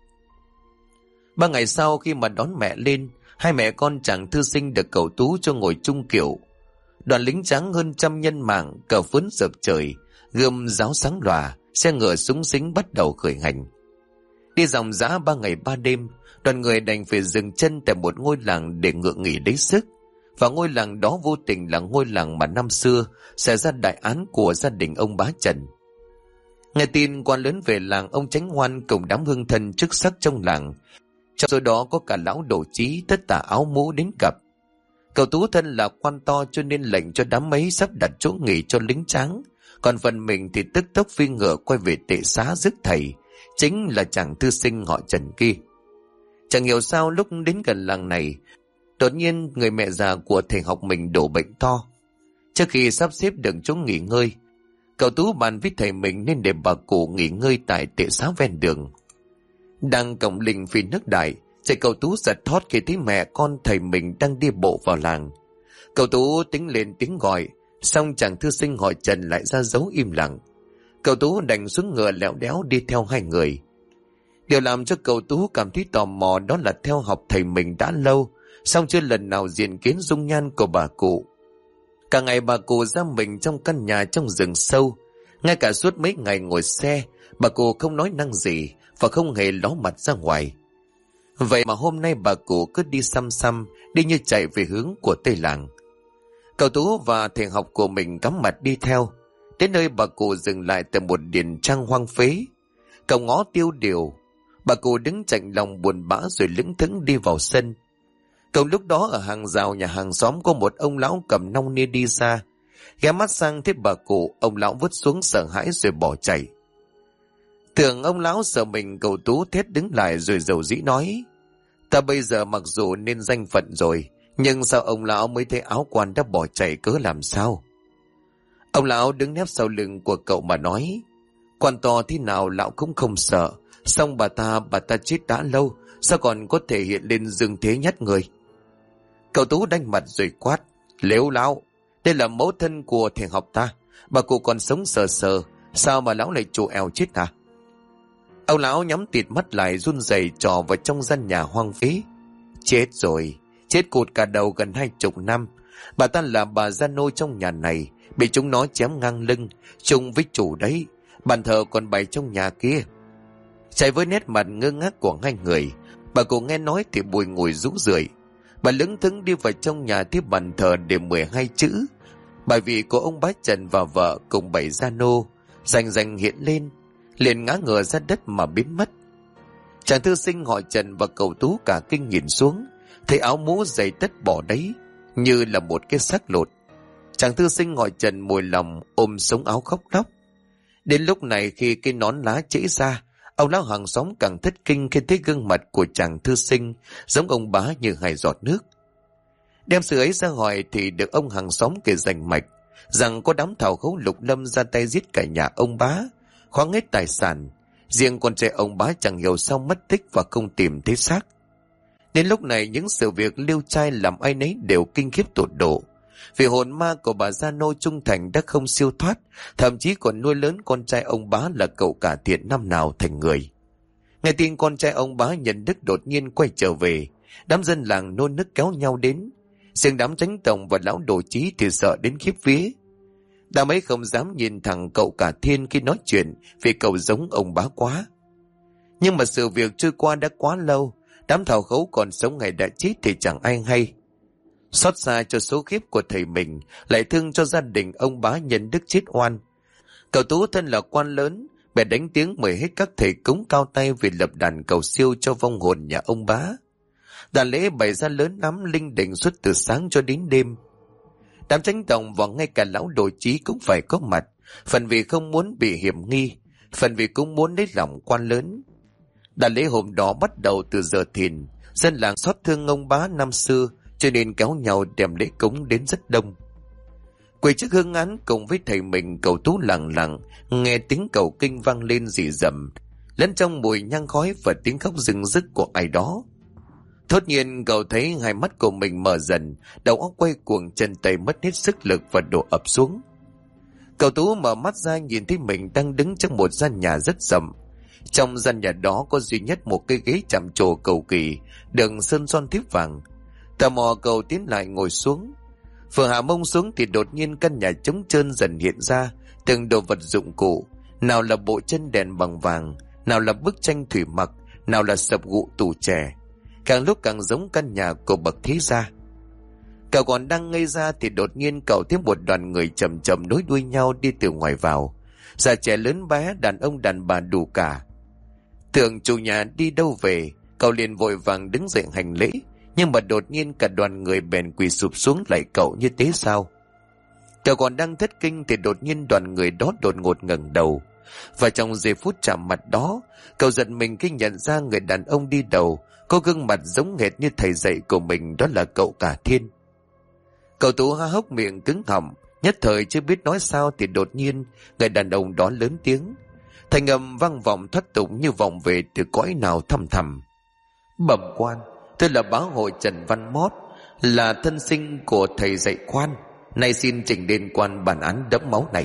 3 ngày sau, khi mà đón mẹ lên, 2 mẹ con chàng thư sinh được cậu Tú cho ngồi chung kiệu. Đoàn lính trắng hơn 100 nhân màng, cờ phướn rợp trời, gươm giáo sáng lòa, xe ngựa súng xính bắt đầu khởi hành. Đi dòng dã 3 ngày 3 đêm, đoàn người đành phải dừng chân tại một ngôi làng để ngựa nghỉ lấy sức. Và ngôi làng đó vô tình là ngôi làng mà năm xưa xảy ra đại án của gia đình ông Bá Trần. Nghe tin quan lớn về làng, ông Chánh Hoan cùng đám hương thân chức sắc trong làng, trong số đó có cả lão Đồ Chí tất tả áo mũ đến gặp. Cậu Tú thân là quan to cho nên lệnh cho đám ấy sắp đặt chỗ nghỉ cho lính tráng, còn phần mình thì tức tốc phi ngựa quay về tệ xá rước thầy, chính là chàng thư sinh họ Trần kia. Chẳng hiểu sao lúc đến gần làng này, đột nhiên người mẹ già của thầy học mình đổ bệnh to. Trước khi sắp xếp được chỗ nghỉ ngơi, cậu Tú bàn với thầy mình nên để bà cụ nghỉ ngơi tại tệ xá ven đường. Đang cổng lình phi nước đại, chạy cậu Tú giật thót khi thấy mẹ con thầy mình đang đi bộ vào làng. Cậu Tú tính lên tiếng gọi, xong chàng thư sinh họ Trần lại ra dấu im lặng. Cậu Tú đành xuống ngựa lẹo đéo đi theo 2 người. Điều làm cho cậu Tú cảm thấy tò mò đó là theo học thầy mình đã lâu, song chưa lần nào diện kiến dung nhan của bà cụ. Cả ngày bà cụ ra mình trong căn nhà trong rừng sâu, ngay cả suốt mấy ngày ngồi xe, bà cụ không nói năng gì và không hề ló mặt ra ngoài. Vậy mà hôm nay bà cụ cứ đi xăm xăm, đi như chạy về hướng của Tây Làng. Cậu Tú và thầy học của mình cắm mặt đi theo. Đến nơi bà cụ dừng lại tại một điền trang hoang phế. Cậu ngó tiêu điều, bà cụ đứng chạnh lòng buồn bã rồi lững thững đi vào sân. Cậu lúc đó ở hàng rào nhà hàng xóm có một ông lão cầm nong nia đi xa. Ghé mắt sang thấy bà cụ, ông lão vứt xuống sợ hãi rồi bỏ chạy. Tưởng ông lão sợ mình, cậu Tú thét đứng lại rồi dầu dĩ nói: Ta bây giờ mặc dù nên danh phận rồi, nhưng sao ông lão mới thấy áo quan đã bỏ chạy cớ làm sao? Ông lão đứng nép sau lưng của cậu mà nói: Quan to thế nào lão cũng không sợ, xong bà ta chết đã lâu, sao còn có thể hiện lên dương thế nhất người? Cậu Tú đanh mặt rồi quát: Lếu lão, đây là mẫu thân của thầy học ta, bà cụ còn sống sờ sờ, sao mà lão lại trù eo chết à? Ông lão nhắm tịt mắt lại run rẩy trò vào trong gian nhà hoang phế. Chết rồi, chết cụt cả đầu gần 20 năm. Bà ta là bà gia nô trong nhà này, bị chúng nó chém ngang lưng, chung với chủ đấy. Bàn thờ còn bày trong nhà kia. Chạy với nét mặt ngơ ngác của 2 người, bà cụ nghe nói thì bùi ngùi rũ rượi. Bà lững thững đi vào trong nhà tiếp bàn thờ để 12 chữ bài vị của ông Bá Trần và vợ cùng 7 gia nô rành rành hiện lên, liền ngã ngửa ra đất mà biến mất. Chàng thư sinh họ Trần và cậu Tú cả kinh nhìn xuống, thấy áo mũ giày tất bỏ đấy như là một cái xác lột. Chàng thư sinh họ Trần mùi lòng ôm sống áo khóc lóc. Đến lúc này khi cái nón lá chễ ra, ông lão hàng xóm càng thất kinh khi thấy gương mặt của chàng thư sinh giống ông Bá như 2 giọt nước. Đem sự ấy ra hỏi thì được ông hàng xóm kể rành mạch rằng có đám thảo khấu Lục Lâm ra tay giết cả nhà ông Bá, khoáng hết tài sản. Riêng con trai ông Bá chẳng hiểu sao mất tích và không tìm thấy xác. Đến lúc này những sự việc liêu trai làm ai nấy đều kinh khiếp tột độ, vì hồn ma của bà gia nô trung thành đã không siêu thoát, thậm chí còn nuôi lớn con trai ông Bá là cậu cả Thiện năm nào thành người. Nghe tin con trai ông Bá nhận đức đột nhiên quay trở về, đám dân làng nôn nức kéo nhau đến. riêng đám Chánh Tổng và lão Đồ Chí thì sợ đến khiếp vía. Đám ấy không dám nhìn thẳng cậu Cả Thiên khi nói chuyện vì cậu giống ông bá quá. Nhưng mà sự việc trôi qua đã quá lâu, đám thảo khấu còn sống ngày đã chết thì chẳng ai hay. Xót xa cho số kiếp của thầy mình, lại thương cho gia đình ông bá nhân đức chết oan. Cậu Tú thân là quan lớn, bèn đánh tiếng mời hết các thầy cúng cao tay vì lập đàn cầu siêu cho vong hồn nhà ông bá. Đàn lễ bày ra lớn lắm, linh đình suốt từ sáng cho đến đêm. Đám Chánh Tổng và ngay cả lão Đồ Chí cũng phải có mặt, phần vì không muốn bị hiểm nghi, phần vì cũng muốn lấy lòng quan lớn. Đàn lễ hôm đó bắt đầu từ giờ thìn, dân làng xót thương ông bá năm xưa cho nên kéo nhau đem lễ cúng đến rất đông. Quỳ trước hương án cùng với thầy mình, cậu Tú lặng lặng nghe tiếng cầu kinh vang lên rì rầm, lẫn trong mùi nhang khói và tiếng khóc rưng rức của ai đó. Thốt nhiên cậu thấy hai mắt của mình mở dần, đầu óc quay cuồng, chân tay mất hết sức lực và đổ ập xuống. Cậu Tú mở mắt ra nhìn thấy mình đang đứng trong một gian nhà rất rộng. Trong gian nhà đó có duy nhất một cái ghế chạm trổ cầu kỳ, đường sơn son thiếp vàng. Tò mò cậu tiến lại ngồi xuống. Vừa hạ mông xuống thì đột nhiên căn nhà trống trơn dần hiện ra từng đồ vật dụng cụ, nào là bộ chân đèn bằng vàng, nào là bức tranh thủy mặc, nào là sập gụ tủ trẻ, càng lúc càng giống căn nhà của bậc thế gia. Cậu còn đang ngây ra thì đột nhiên cậu thấy một đoàn người chậm chậm nối đuôi nhau đi từ ngoài vào, già trẻ lớn bé, đàn ông đàn bà đủ cả. Tưởng chủ nhà đi đâu về, cậu liền vội vàng đứng dậy hành lễ, nhưng mà đột nhiên cả đoàn người bèn quỳ sụp xuống lạy cậu như thế sao. Cậu còn đang thất kinh thì đột nhiên đoàn người đó đột ngột ngẩng đầu, và trong giây phút chạm mặt đó, cậu giật mình khi nhận ra người đàn ông đi đầu có gương mặt giống hệt như thầy dạy của mình, đó là cậu Cả Thiên. Cậu Tú há hốc miệng cứng họng, nhất thời chưa biết nói sao thì đột nhiên người đàn ông đó lớn tiếng, thanh âm vang vọng thoát tục như vọng về từ cõi nào thăm thẳm. Bẩm quan, tôi là bá hội Trần Văn Mót, là thân sinh của thầy dạy quan, nay xin trình lên quan bản án đẫm máu này.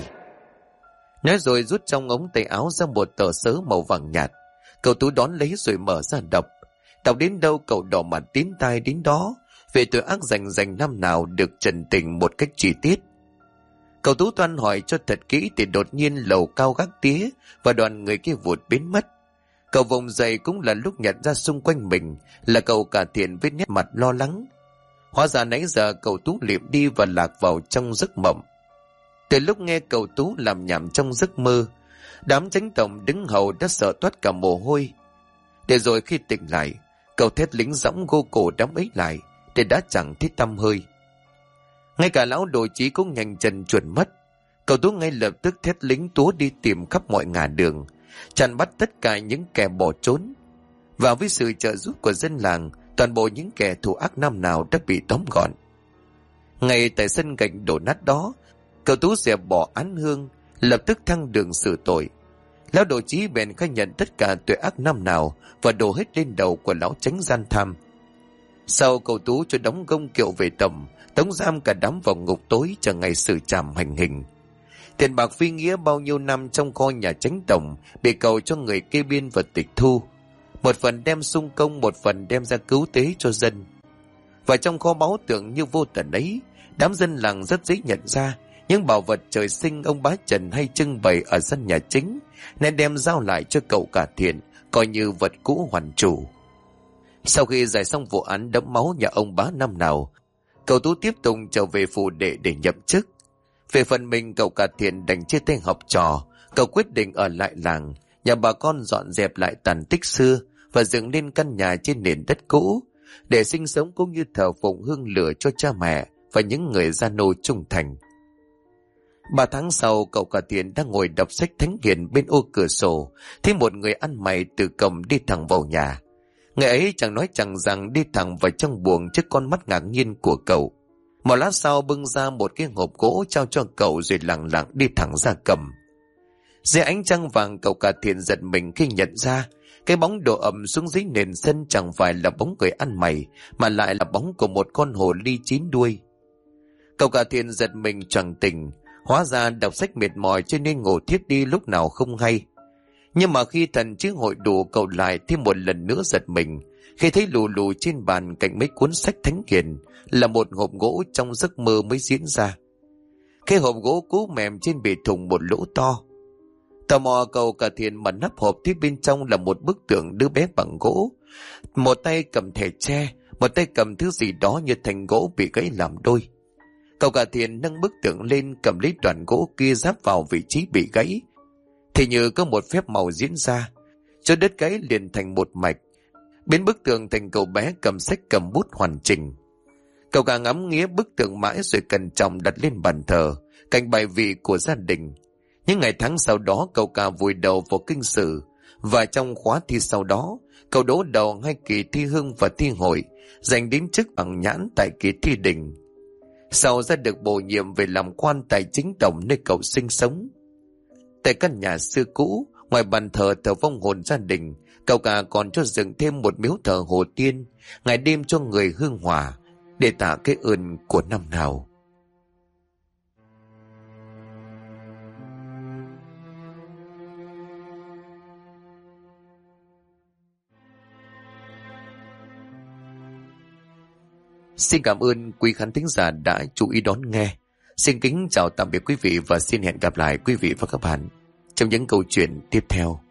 Nói rồi rút trong ống tay áo ra một tờ sớ màu vàng nhạt. Cậu Tú đón lấy rồi mở ra đọc. Đọc đến đâu cậu đỏ mặt tín tai đến đó, về tội ác rành năm nào được trần tình một cách chi tiết. Cậu Tú toan hỏi cho thật kỹ thì đột nhiên lầu cao gác tía và đoàn người kia vụt biến mất. Cậu vùng dậy cũng là lúc nhận ra xung quanh mình là cậu Cả Thiện với nét mặt lo lắng. Hóa ra nãy giờ cậu Tú liệm đi và lạc vào trong giấc mộng. Từ lúc nghe cậu Tú làm nhảm trong giấc mơ, đám Chánh Tổng đứng hầu đã sợ toát cả mồ hôi. Để rồi khi tỉnh lại, cậu thét lính giọng gô cổ đám ấy lại, để đã chẳng thấy tăm hơi. Ngay cả lão Đồ Chí cũng nhanh chân chuồn mất. Cậu Tú ngay lập tức thét lính túa đi tìm khắp mọi ngả đường, chặn bắt tất cả những kẻ bỏ trốn. Và với sự trợ giúp của dân làng, toàn bộ những kẻ thù ác năm nào đã bị tóm gọn. Ngay tại sân gạch đổ nát đó, cậu Tú dẹp bỏ án hương, lập tức thăng đường xử tội. Lão Đồ Chí bèn khai nhận tất cả tội ác năm nào và đổ hết lên đầu của lão Chánh gian tham. Sau cậu Tú cho đóng gông kiệu về tầm, tống giam cả đám vào ngục tối chờ ngày xử trảm hành hình. Tiền bạc phi nghĩa bao nhiêu năm trong kho nhà Chánh Tổng bị cậu cho người kê biên và tịch thu, một phần đem sung công, một phần đem ra cứu tế cho dân. Và trong kho báu tưởng như vô tận ấy, đám dân làng rất dễ nhận ra những bảo vật trời sinh ông bá Trần hay trưng bày ở sân nhà chính, nên đem giao lại cho cậu Cả Thiện coi như vật cũ hoàn chủ. Sau khi giải xong vụ án đẫm máu nhà ông bá năm nào, cậu Tú tiếp tục trở về phủ đệ để nhậm chức. Về phần mình, cậu Cả Thiện đành chia tay học trò, cậu quyết định ở lại làng, nhà bà con dọn dẹp lại tàn tích xưa và dựng nên căn nhà trên nền đất cũ để sinh sống cũng như thờ phụng hương lửa cho cha mẹ và những người gia nô trung thành. 3 tháng sau, cậu Cả Thiện đang ngồi đọc sách thánh hiền bên ô cửa sổ, thấy một người ăn mày từ cổng đi thẳng vào nhà. Người ấy chẳng nói chẳng rằng đi thẳng vào trong buồng trước con mắt ngạc nhiên của cậu. Một lát sau bưng ra một cái hộp gỗ trao cho cậu rồi lặng lặng đi thẳng ra cầm. Dưới ánh trăng vàng, cậu Cả Thiện giật mình khi nhận ra cái bóng đổ ẩm xuống dưới nền sân chẳng phải là bóng người ăn mày, mà lại là bóng của một con hồ ly 9 đuôi. Cậu Cả Thiện giật mình choàng tỉnh, hóa ra đọc sách mệt mỏi cho nên ngủ thiếp đi lúc nào không hay. Nhưng mà khi thần trí hội đủ, cậu lại thêm một lần nữa giật mình, Khi thấy lù lù trên bàn cạnh mấy cuốn sách thánh hiền là một hộp gỗ trong giấc mơ mới diễn ra. Cái hộp gỗ cũ mềm trên bề thùng một lỗ to. Tò mò cậu cả Thiện mở nắp hộp, thấy bên trong là một bức tượng đứa bé bằng gỗ. Một tay cầm thẻ tre, một tay cầm thứ gì đó như thành gỗ bị gãy làm đôi. Cậu cả Thiện nâng bức tượng lên, cầm lấy đoạn gỗ kia giáp vào vị trí bị gãy. Thì như có một phép màu diễn ra, cho đất gãy liền thành một mạch, biến bức tượng thành cậu bé cầm sách cầm bút hoàn chỉnh. Cậu cả ngắm nghía bức tượng mãi rồi cẩn trọng đặt lên bàn thờ, cạnh bài vị của gia đình. Những ngày tháng sau đó cậu cả vùi đầu vào kinh sử, và trong khóa thi sau đó, cậu đỗ đầu 2 kỳ thi hương và thi hội, giành đến chức bằng nhãn tại kỳ thi đình. Sau ra được bổ nhiệm về làm quan tài chính tổng nơi cậu sinh sống. Tại căn nhà xưa cũ, ngoài bàn thờ thờ vong hồn gia đình, cậu cả còn cho dựng thêm một miếu thờ Hồ Tiên, ngày đêm cho người hương hỏa, để tạ cái ơn của năm nào. Xin cảm ơn quý khán thính giả đã chú ý đón nghe. Xin kính chào tạm biệt quý vị và xin hẹn gặp lại quý vị và các bạn trong những câu chuyện tiếp theo.